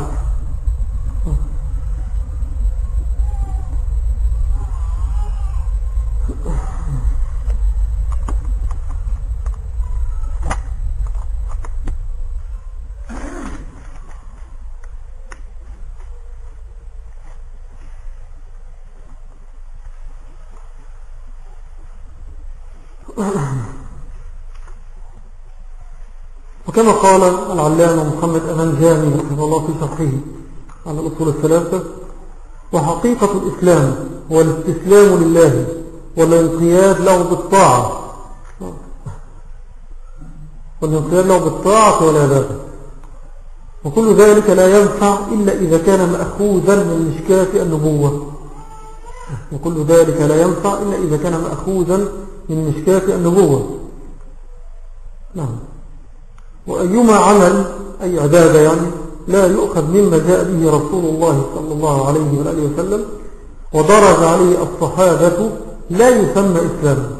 وكما قال العلامة محمد أمان جامي رحمه الله في شرحه على الأصول الثلاثة وحقيقة الإسلام هو الاستسلام لله والانقياد له بالطاعة والانقياد له بالطاعة والعبادة، وكل ذلك لا ينفع إلا إذا كان مأخوذا من مشكاة النبوة وكل ذلك لا ينفع إلا إذا كان مأخوذا من مشكاة النبوة. نعم. وأيما عمل أي عبادة يعني لا يؤخذ مما جاء به رسول الله صلى الله عليه وآله وسلم ودرج عليه الصحابة لا يسمى إسلاما.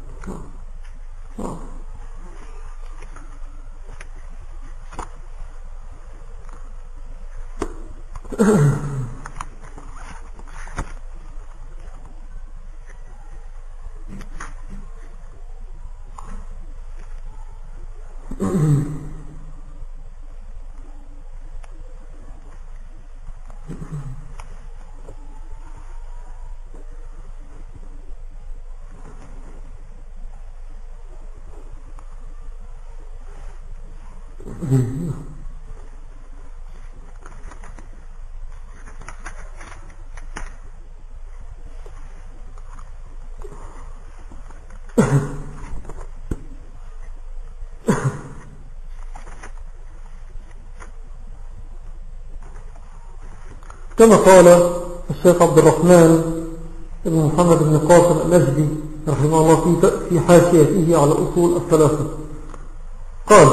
كما قال الشيخ عبد الرحمن بن محمد بن قاسم النجدي رحمه الله في حاشيته على أصول الثلاثة قال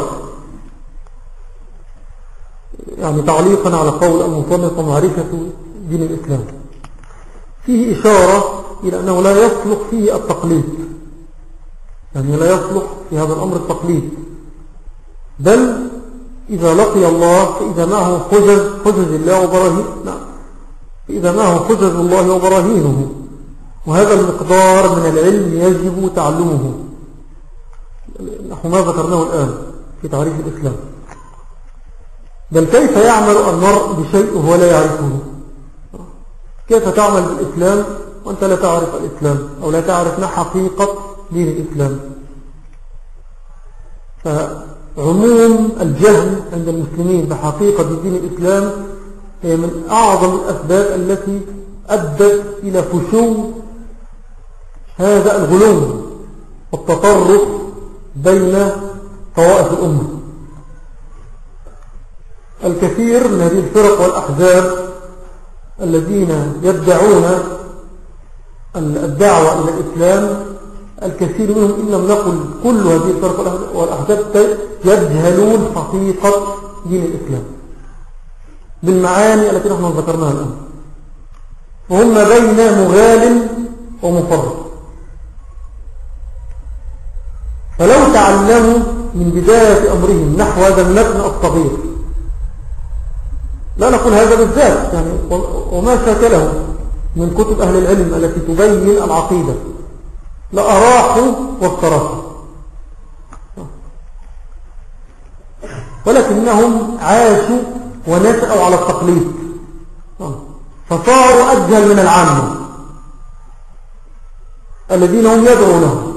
يعني تعليقا على قول المصنف ومعرفة دين الإسلام فيه إشارة إلى أنه لا يصلح فيه التقليد، يعني لا يصلح في هذا الأمر التقليد، بل إذا لقي الله فإذا معه حجج حجج الله وبراهين نعم فإذا معه حجج الله وبراهينه، وهذا المقدار من العلم يجب تعلمه نحو ما ذكرناه الآن في تعريف الإسلام. بل كيف يعمل المرء بشيء هو لا يعرفه؟ كيف تعمل بالإسلام وأنت لا تعرف الإسلام أو لا تعرف ما حقيقة دين الإسلام؟ فعموم الجهل عند المسلمين بحقيقة دين الإسلام هي من أعظم الأسباب التي أدت إلى فشو هذا الغلو والتطرف بين طوائف الأمة. الكثير من هذه الفرق والأحزاب الذين يدعون الدعوة إلى الإسلام الكثير منهم إن لم نقل كل هذه الفرق والأحزاب يجهلون حقيقة دين الإسلام بالمعاني التي نحن ذكرناها الآن، وهم بين مغال ومفرط. فلو تعلموا من بداية أمرهم نحو هذا المتن الصغير، لا نقول هذا بالذات يعني وما شاكله من كتب أهل العلم التي تبين العقيدة، لأراحوا وافترحوا، ولكنهم عاشوا ونشأوا على التقليد فصاروا أجهل من العامة الذين هم يدعونه.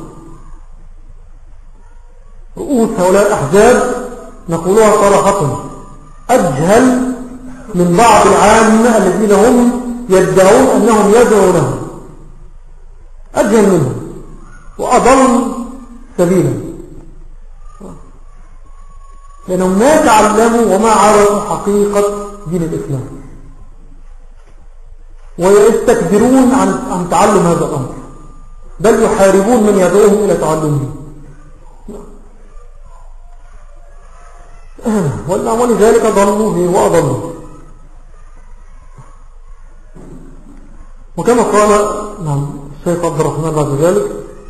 رؤوس هؤلاء الأحزاب نقولها صراحة أجهل من بعض العامة الذين هم يدعون أنهم يدعونهم، أجهل منهم وأضل سبيلا، لأنهم ما تعلموا وما عرفوا حقيقة دين الإسلام، ويستكبرون عن عن تعلم هذا الأمر، بل يحاربون من يدعوهم إلى تعلمه. ولذلك ضلوا وأضلوا. وكما قال نعم الشيخ عبد الرحمن بعد ذلك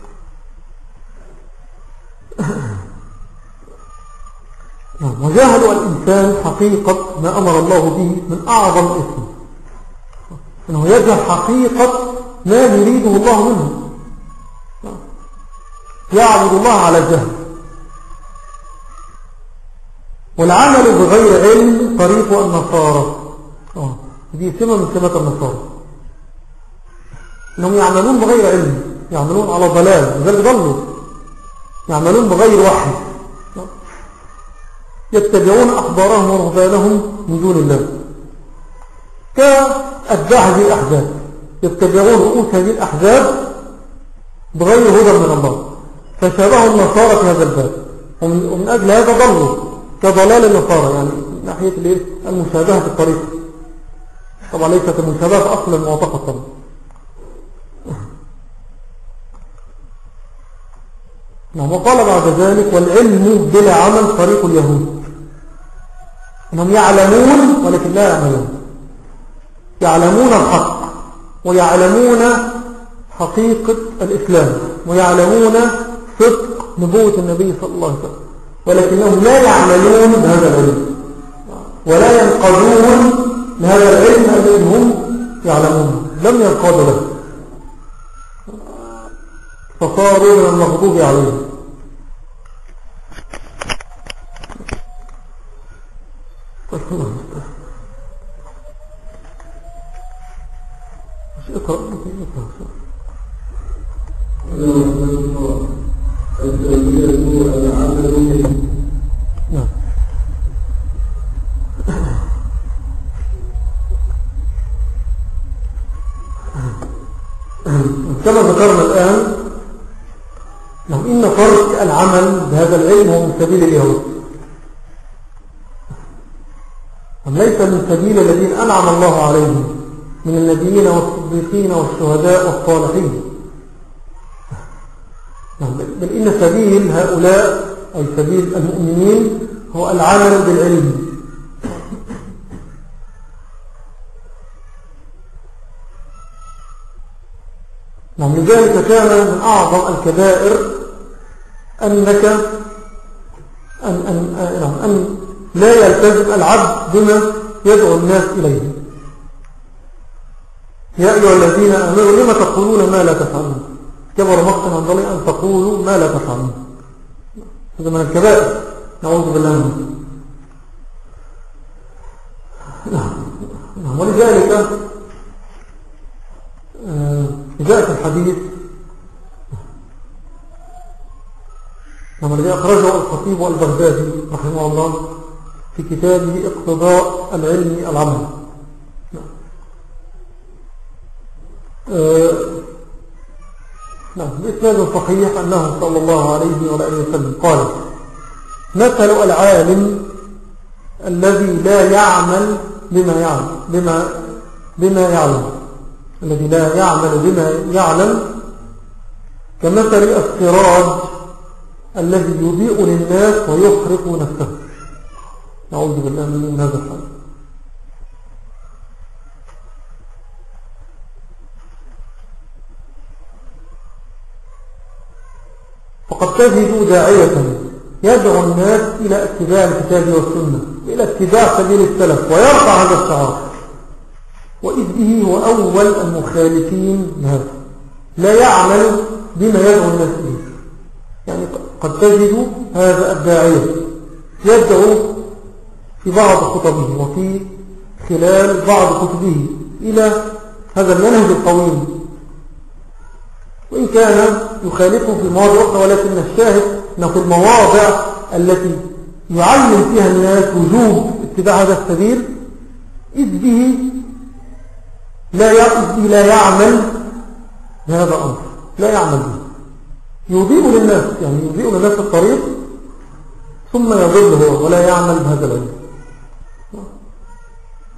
نعم وجاهلوا الإنسان حقيقة ما أمر الله به من أعظم اسم، أنه يجهل حقيقة ما يريده الله منه، يعبد الله على جهل. والعمل بغير علم طريق النصارى، آه. دي سمة من سمات النصارى، انهم يعملون بغير علم، يعملون على ضلال، لذلك ضلوا، يعملون بغير وحي، يتبعون أخبارهم ورهبانهم من دون الله، كأتباع هذه الأحزاب، يتبعون رؤوس هذه الأحزاب بغير هدى من الله، فشابهوا النصارى في هذا الباب، ومن, ومن أجل هذا ضلوا كضلال النصارى، يعني من ناحية المشابهة في الطريق. طبعا ليست المشابهة أصلا معتقد طبعا. نعم. وقال بعد ذلك والعلم بلا عمل طريق اليهود، انهم يعلمون ولكن لا يعملون، يعلمون الحق ويعلمون حقيقة الإسلام ويعلمون صدق نبوة النبي صلى الله عليه وسلم، ولكنهم لا يعملون بهذا العلم ولا ينقضون لهذا العلم الذي هم يعلمون، لم ينقضوا له، فصاروا من المغضوب عليهم. مش اقرأ نعم. كما ذكرنا الآن نعم إن فرق العمل بهذا العلم هو من سبيل اليهود، ليس من سبيل الذين أنعم الله عليهم من النبيين والصديقين والشهداء والصالحين، نعم بل إن سبيل هؤلاء أي سبيل المؤمنين هو العمل بالعلم. نعم لذلك كان من أعظم الكبائر أنك أن, أن, أن, أن لا يلتزم العبد بما يدعو الناس إليه. يا أيها الذين آمنوا لما تقولون ما لا تفعلون، كبر مقتا عند الله أن تقولوا ما لا تفعلون، هذا من الكبائر نعوذ بالله منه. نعم ولذلك جاء في الحديث الذي أخرجه الخطيب والبغدادي رحمه الله في كتابه اقتضاء العلم العمل. نعم بإسناد صحيح أنه صلى الله عليه وآله وسلم قال مثل العالم الذي لا يعمل بما يعلم بما بما يعلم الذي لا يعمل بما يعلم كمثل السراج الذي يضيء للناس ويحرق نفسه. نعوذ بالله من هذا الحال. فقد تجد داعية يدعو الناس إلى اتباع الكتاب والسنة، إلى اتباع سبيل السلف، ويرفع هذا الشعار، وإذ به هو أول المخالفين لهذا، لا يعمل بما يدعو الناس إليه. يعني قد تجد هذا الداعية يدعو في بعض خطبه وفي خلال بعض كتبه إلى هذا المنهج القويم، وإن كان يخالفه في مواضع أخرى، ولكن الشاهد أنه في المواضع التي يعلم فيها الناس وجوب اتباع هذا السبيل إذ به لا لا يعمل بهذا الأمر، لا يعمل به، يضيء للناس، يعني يضيء للناس الطريق ثم يضل هو ولا يعمل بهذا العلم.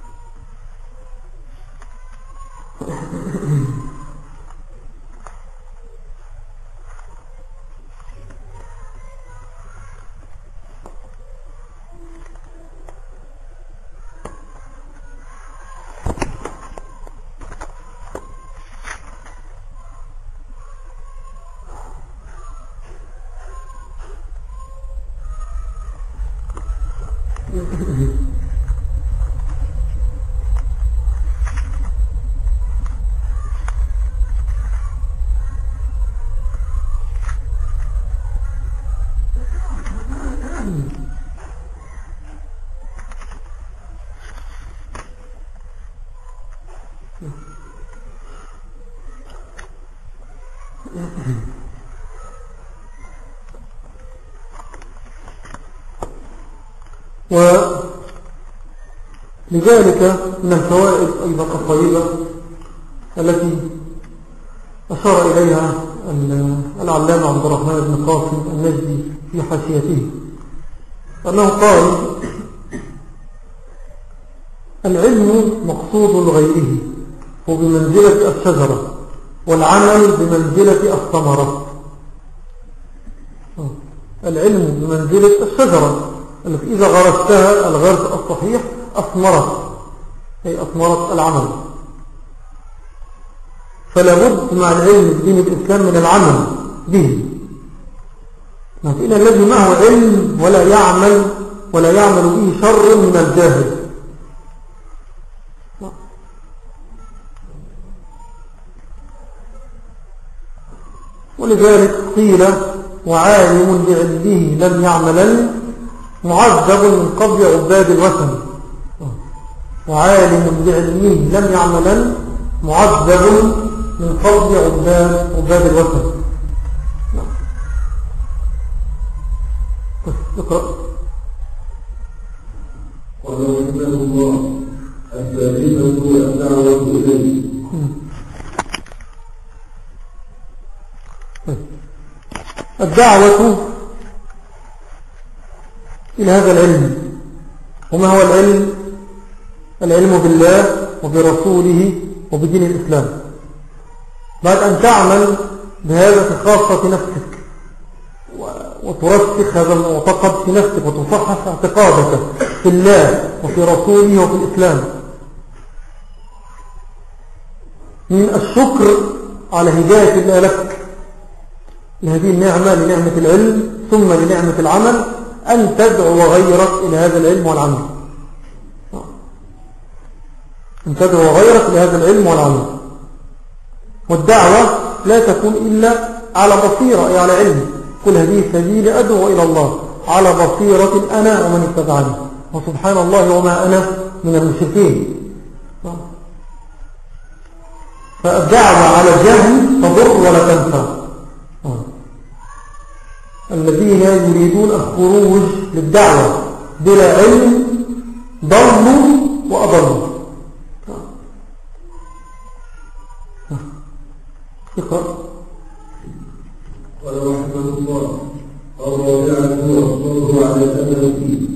ولذلك من الفوائد أيضا الطيبة التي أشار إليها العلامة عبد الرحمن بن قاسم النجدي في حاشيته أنه قال العلم مقصود لغيره هو بمنزلة الشجرة والعمل بمنزلة الثمرة. العلم بمنزلة الشجرة التي إذا غرستها الغرس الصحيح أثمرت، أي أثمرت العمل. فلا بد مع العلم بدين الإسلام من العمل به. فإن الذي معه علم ولا يعمل ولا يعمل به شر من الجاهل. ولذلك قيل وعالم بعلمه لم يعملن معذب من قبل عباد الوثن. وعالم بعلمه لم يعملن معذب من قبل عباد, عباد الوثن. اقرأ. قال رحمه الله الثالثة الدعوة إليه. الدعوة إلى هذا العلم. وما هو العلم؟ العلم بالله وبرسوله وبدين الإسلام. بعد أن تعمل بهذا في خاصة نفسك وترسخ هذا المعتقد في نفسك وتصحح اعتقادك في الله وفي رسوله وفي الإسلام من الشكر على هداية الله لك لهذه النعمة، لنعمة العلم ثم لنعمة العمل، أن تدعو غيرك إلى هذا العلم والعمل. أن تدعو غيرك إلى هذا العلم والعمل. والدعوة لا تكون إلا على بصيرة، أي على علم. قل هذه سبيل أدعو إلى الله على بصيرة أنا ومن اتبعني وسبحان الله وما أنا من المشركين. فالدعوة على جهل تضر ولا تنفع. الذين يريدون الخروج للدعوة بلا علم ضلوا وأضلوا. اقرأ. قال رحمه الله الرابعة الصبر على الأذى.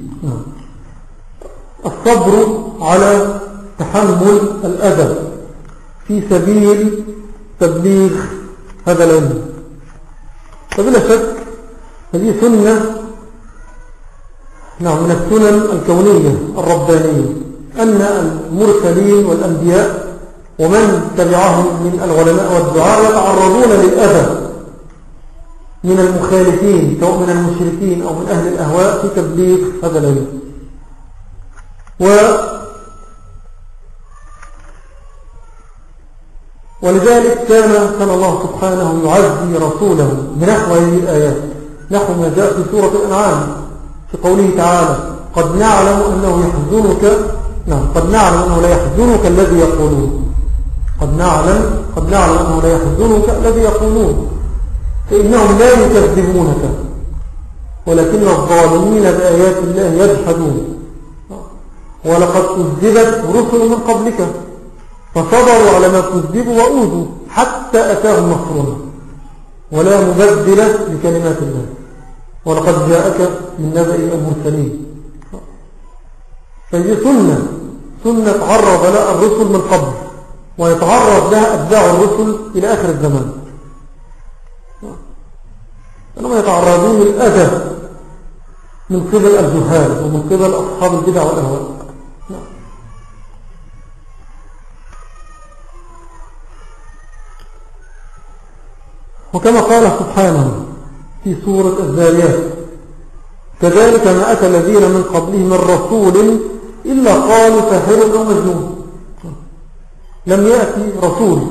الصبر على تحمل الأذى في سبيل تبليغ هذا العلم. فبلا شك هذه سنة نعم من السنن الكونية الربانية، أن المرسلين والأنبياء ومن تبعهم من العلماء والدعاء يتعرضون للأذى من المخالفين سواء من المشركين أو من أهل الأهواء في تبليغ هذا العلم. و ولذلك كان كان الله سبحانه يعزي رسوله بنحو هذه الآيات، نحو ما جاء في سورة الأنعام في قوله تعالى قد نعلم أنه يحزنك نعم قد نعلم أنه لا يحزنك الذي يقولون قد نعلم قد نعلم أنه لا يحزنك الذي يقولون فإنهم لا يكذبونك ولكن الظالمين بآيات الله يجحدون. ولقد كذبت رسل من قبلك فصبروا على ما كذبوا وأوذوا حتى أتاهم نصرنا ولا مبدل لكلمات الله ولقد جاءك من نبأ المرسلين. فهي سنة سنة تعرض لها الرسل من قبل ويتعرض لها أتباع الرسل إلى آخر الزمان، أنهم يتعرضون للأذى من قبل الجهال ومن قبل أصحاب البدع والأهواء. وكما قال سبحانه في سورة الذاريات كذلك ما أتى الذين من قبلهم من رسول إلا قالوا ساحر أو مجنون. لم يأتي رسول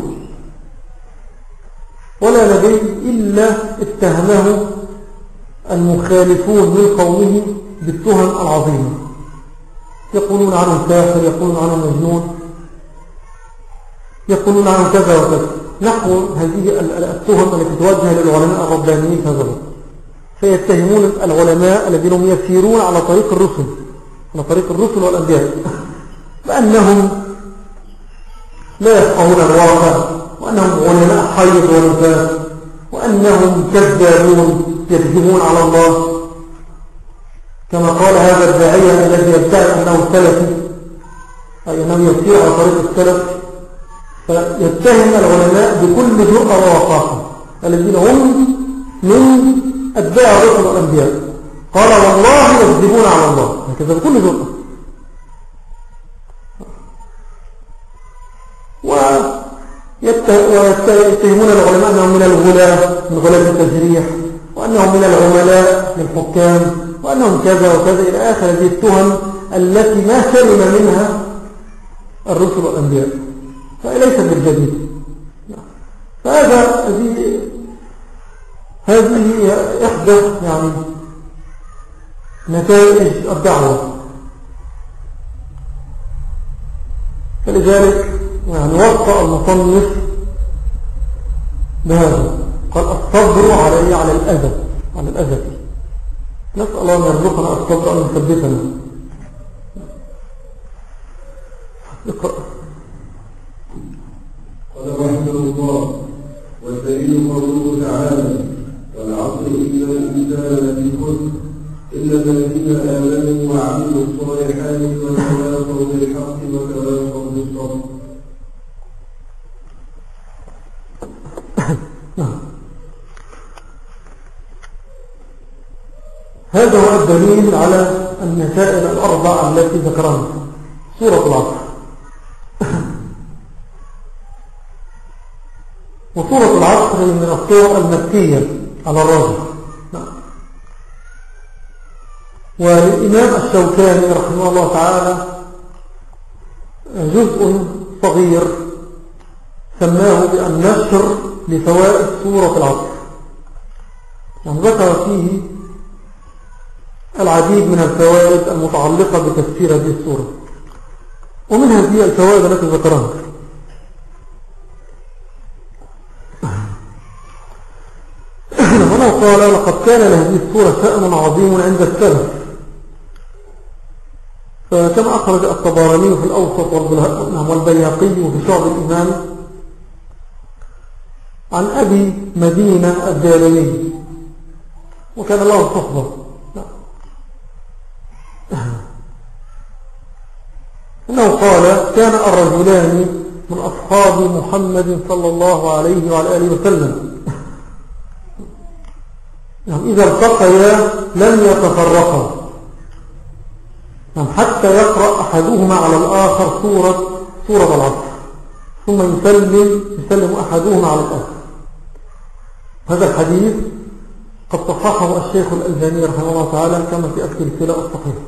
ولا نبي إلا اتهمه المخالفون من قومه بالتهم العظيمة، يقولون عنه ساحر، يقولون عنه مجنون، يقولون عنه كذا وكذا، نحو هذه التهم التي توجه للعلماء الربانيين هذا الوقت. فيتهمون العلماء الذين هم يسيرون على طريق الرسل، على طريق الرسل والأنبياء، بأنهم لا يفقهون الواقع، وأنهم علماء حيض ونفاس، وأنهم كذابون يكذبون على الله، كما قال هذا الداعية الذي يدعي أنه سلفي، أي أنه يسير على طريق السلف، فيتهم العلماء بكل جرأة ووقاحة الذين هم من أتباع الرسل والأنبياء. قال والله يكذبون على الله، هكذا بكل جرأة. ويتهمون العلماء أنهم من الغلاة، من غلاة التجريح، وأنهم من العملاء للحكام، وأنهم كذا وكذا إلى آخر هذه التهم التي ما سلم منها الرسل والأنبياء، فليست بالجديد. فهذا هذه هذه إحدى يعني نتائج الدعوة. فلذلك يعني وصى المصنف بهذا، قال الصبر على على الأذى، على الأذى. نسأل الله أن يرزقنا الصبر، أن يثبتنا. اقرأ. قال رحمه الله: والدليل قوله تعالى: والعصر إن الإنسان لفي خسر إلا الذين آمنوا وعملوا الصالحات وتواصوا بالحق وتواصوا بالصبر. هذا هو الدليل على المسائل الأربع التي ذكرها سورة العصر. وسورة العصر من السور المكية على الراجح. وللإمام الشوكاني رحمه الله تعالى جزء صغير سماه بالنشر لفوائد سورة العصر، يعني ذكر فيه العديد من الفوائد المتعلقة بتفسير هذه السورة، ومن هذه الفوائد التي ذكرها ولو قال: لقد كان لهذه السورة شأن عظيم عند السلف، فكما أخرج الطبراني في الأوسط والبيهقي في شعب الإيمان عن أبي مدينة الدارمي، وكان له صحبة، إنه قال: كان الرجلان من أصحاب محمد صلى الله عليه وعلى آله وسلم يعني إذا التقيا لم يتفرقا، يعني حتى يقرأ أحدهما على الآخر سورة سورة العصر ثم يسلم يسلم أحدهما على الآخر. هذا الحديث قد صححه الشيخ الألباني رحمه الله تعالى كما في السلسلة الصحيحة.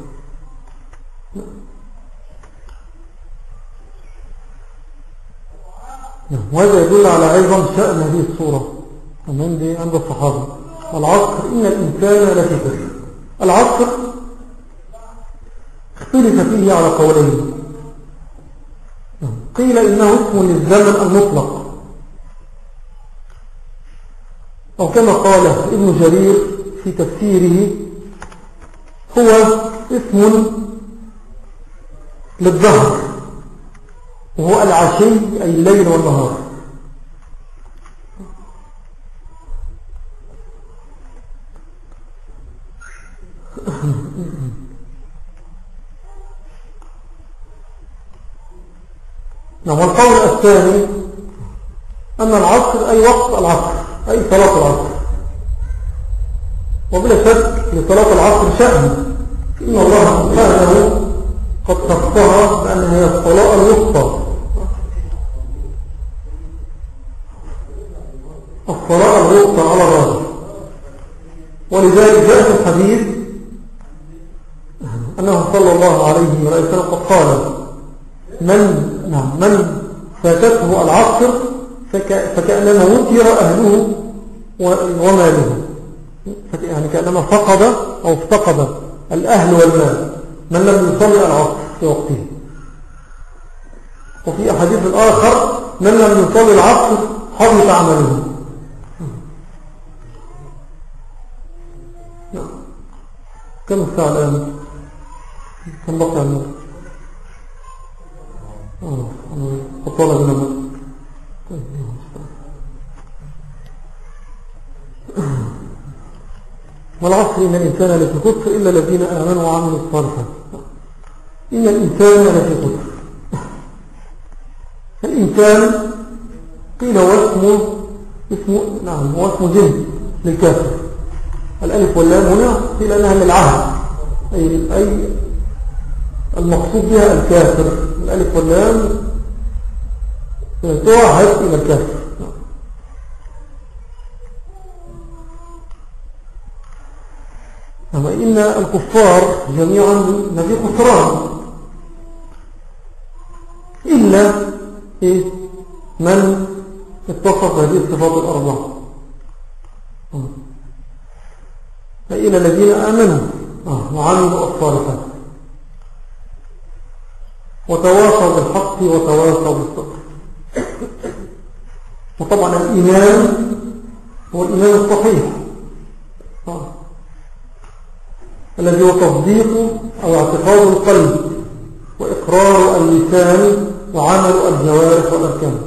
وهذا يدل على عظم شأن هذه السورة عند الصحابة. العصر إن الإنسان لفي خسر. العصر اختلف فيه على قولين، قيل إنه اسم للزمن المطلق، أو كما قال ابن جرير في تفسيره هو اسم للظهر، وهو العشي أي الليل والنهار. والقول الثاني أن العصر أي وقت العصر أي صلاة العصر، وبلا شك لصلاة العصر شأن، إن الله سبحانه قد خصها بأنها هي الصلاة الوسطى، الصلاة الوسطى على الراجح. ولذلك جاء في الحديث أنه صلى الله عليه وسلم قد قال من, نعم من فاتته العصر فك فكأنما وتر أهله وماله، يعني كأنما فقد أو افتقد الأهل والمال من لم يصلي العصر في وقته. وفي أحاديث الآخر من لم يصلي العصر حبط عمله. كم الساعة الآن؟ كم بقي النور؟ آه أطول بنا مر. والعصر إن الإنسان لفي خسر إلا الذين آمنوا وعملوا الصالحات. إن الإنسان لفي خسر. الإنسان قيل هو اسمه اسمه نعم هو اسمه جنس للكافر. الألف واللام هنا قيل أنها للعهد، أي أي المقصود بها الكافر. الألف واللام توعد إلى الكافر. أما إن الكفار جميعا لفي خسران إلا إيه؟ من اتصف هذه الصفات الأربعة، فإلى الذين آمنوا وعملوا الصالحات وتواصوا بالحق وتواصوا بالصبر. وطبعا الإيمان هو الإيمان الصحيح الذي هو تصديق أو اعتقاد القلب وإقرار اللسان وعمل الجوارح والأركان.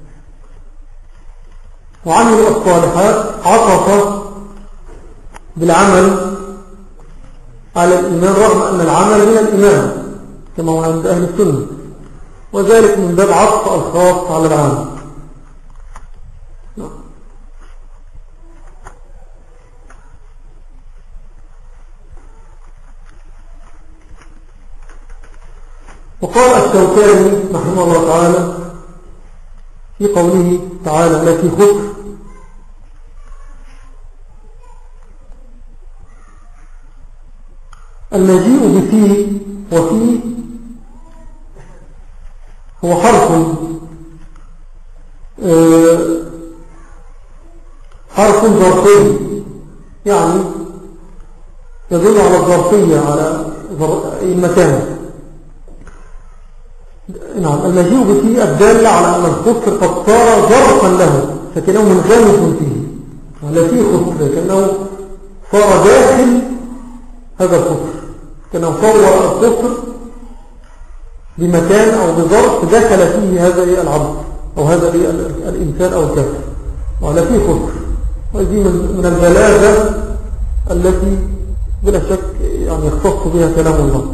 وعمل الصالحات عطف بالعمل على الإيمان رغم أن العمل من الإيمان كما هو عند أهل السنة، وذلك من باب عطف الخاص على العام. وقال الشوكاني رحمه الله تعالى في قوله تعالى التي خسر: المجيء بفيه وفيه هو حرف آه حرف ظرفي، يعني يدل على الظرفية، على المكان. نعم، المجيء بفيه الدالة على أن الخسر قد صار ظرفا له، فكأنه منغمس فيه، ولا فيه خسر، كأنه صار داخل هذا الخسر، كأنه صور الخسر بمكان أو بظرف دخل فيه هذا العبد أو هذا الإنسان أو الكافر، ولا فيه خسر. وهذه من البلاغة التي بلا شك يعني يختص بها كلام الله.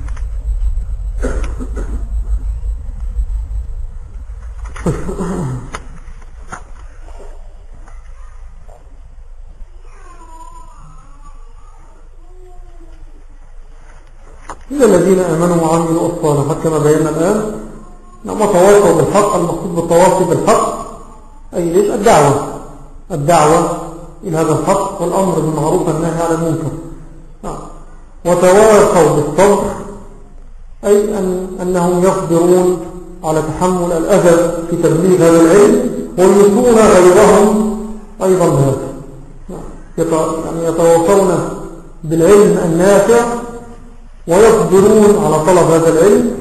إلا الذين آمنوا وعملوا الصالحات كما بينا الآن. نعم، تواصوا بالحق. المقصود بالتواصي بالحق أي ليش؟ الدعوة الدعوة إلى هذا الحق والأمر بالمعروف والنهي عن المنكر. نعم. وتواصوا بالصبر أي أن أنهم يصبرون على تحمل الأذى في تبليغ هذا العلم، ويوصون غيرهم أيضا بهذا. يعني يتواصون بالعلم النافع ويصبرون على طلب هذا العلم،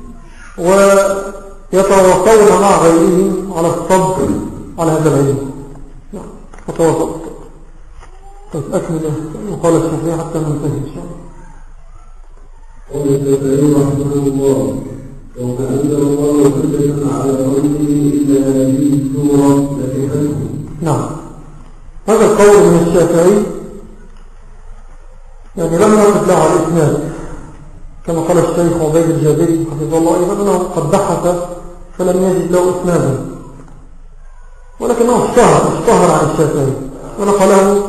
ويتواصون مع غيرهم على الصبر على هذا العلم. فتواصل. طيب أكمل وقال الشافعي حتى ننتهي إن شاء الله. قال الشافعي رحمه الله: وما أنزل الله حجة على قوله إلا هذه السورة لكفته. نعم، هذا القول من الشافعي يعني لم نقف له على الإسناد، كما قال الشيخ عبيد الجابري حفظه الله أيضا أنه قد بحث فلم يجد له إسنادا، ولكنه اشتهر اشتهر عن الشافعي، ونقله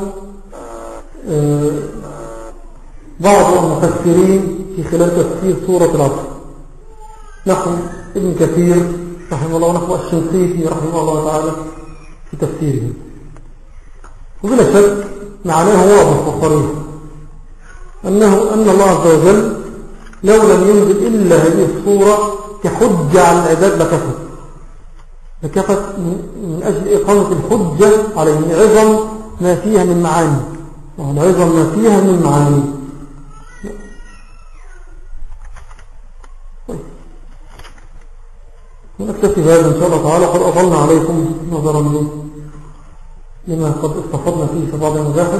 بعض المفسرين في خلال تفسير سورة العصر، نحو ابن كثير رحمه الله ونحو الشنقيطي رحمه الله تعالى في تفسيره. وبلا شك معناه واضح وصريح، أنه أن الله عز وجل لو لم ينزل إلا هذه الصورة كحجة على العباد لكفت لكفت من أجل إقامة الحجة عليهم عظم ما فيها من معاني عظم ما فيها من معاني. ونكتفي بهذا إن شاء الله تعالى. قد أطلنا عليكم نظرا لما قد استفضنا فيه في بعض المباحث.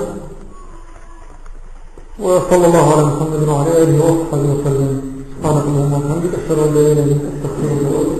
وصلى الله على محمد وعلى آله وصحبه وسلم. سبحانك اللهم وبحمدك أشهد أن لا إله إلا أنت أستغفرك وأتوب إليك.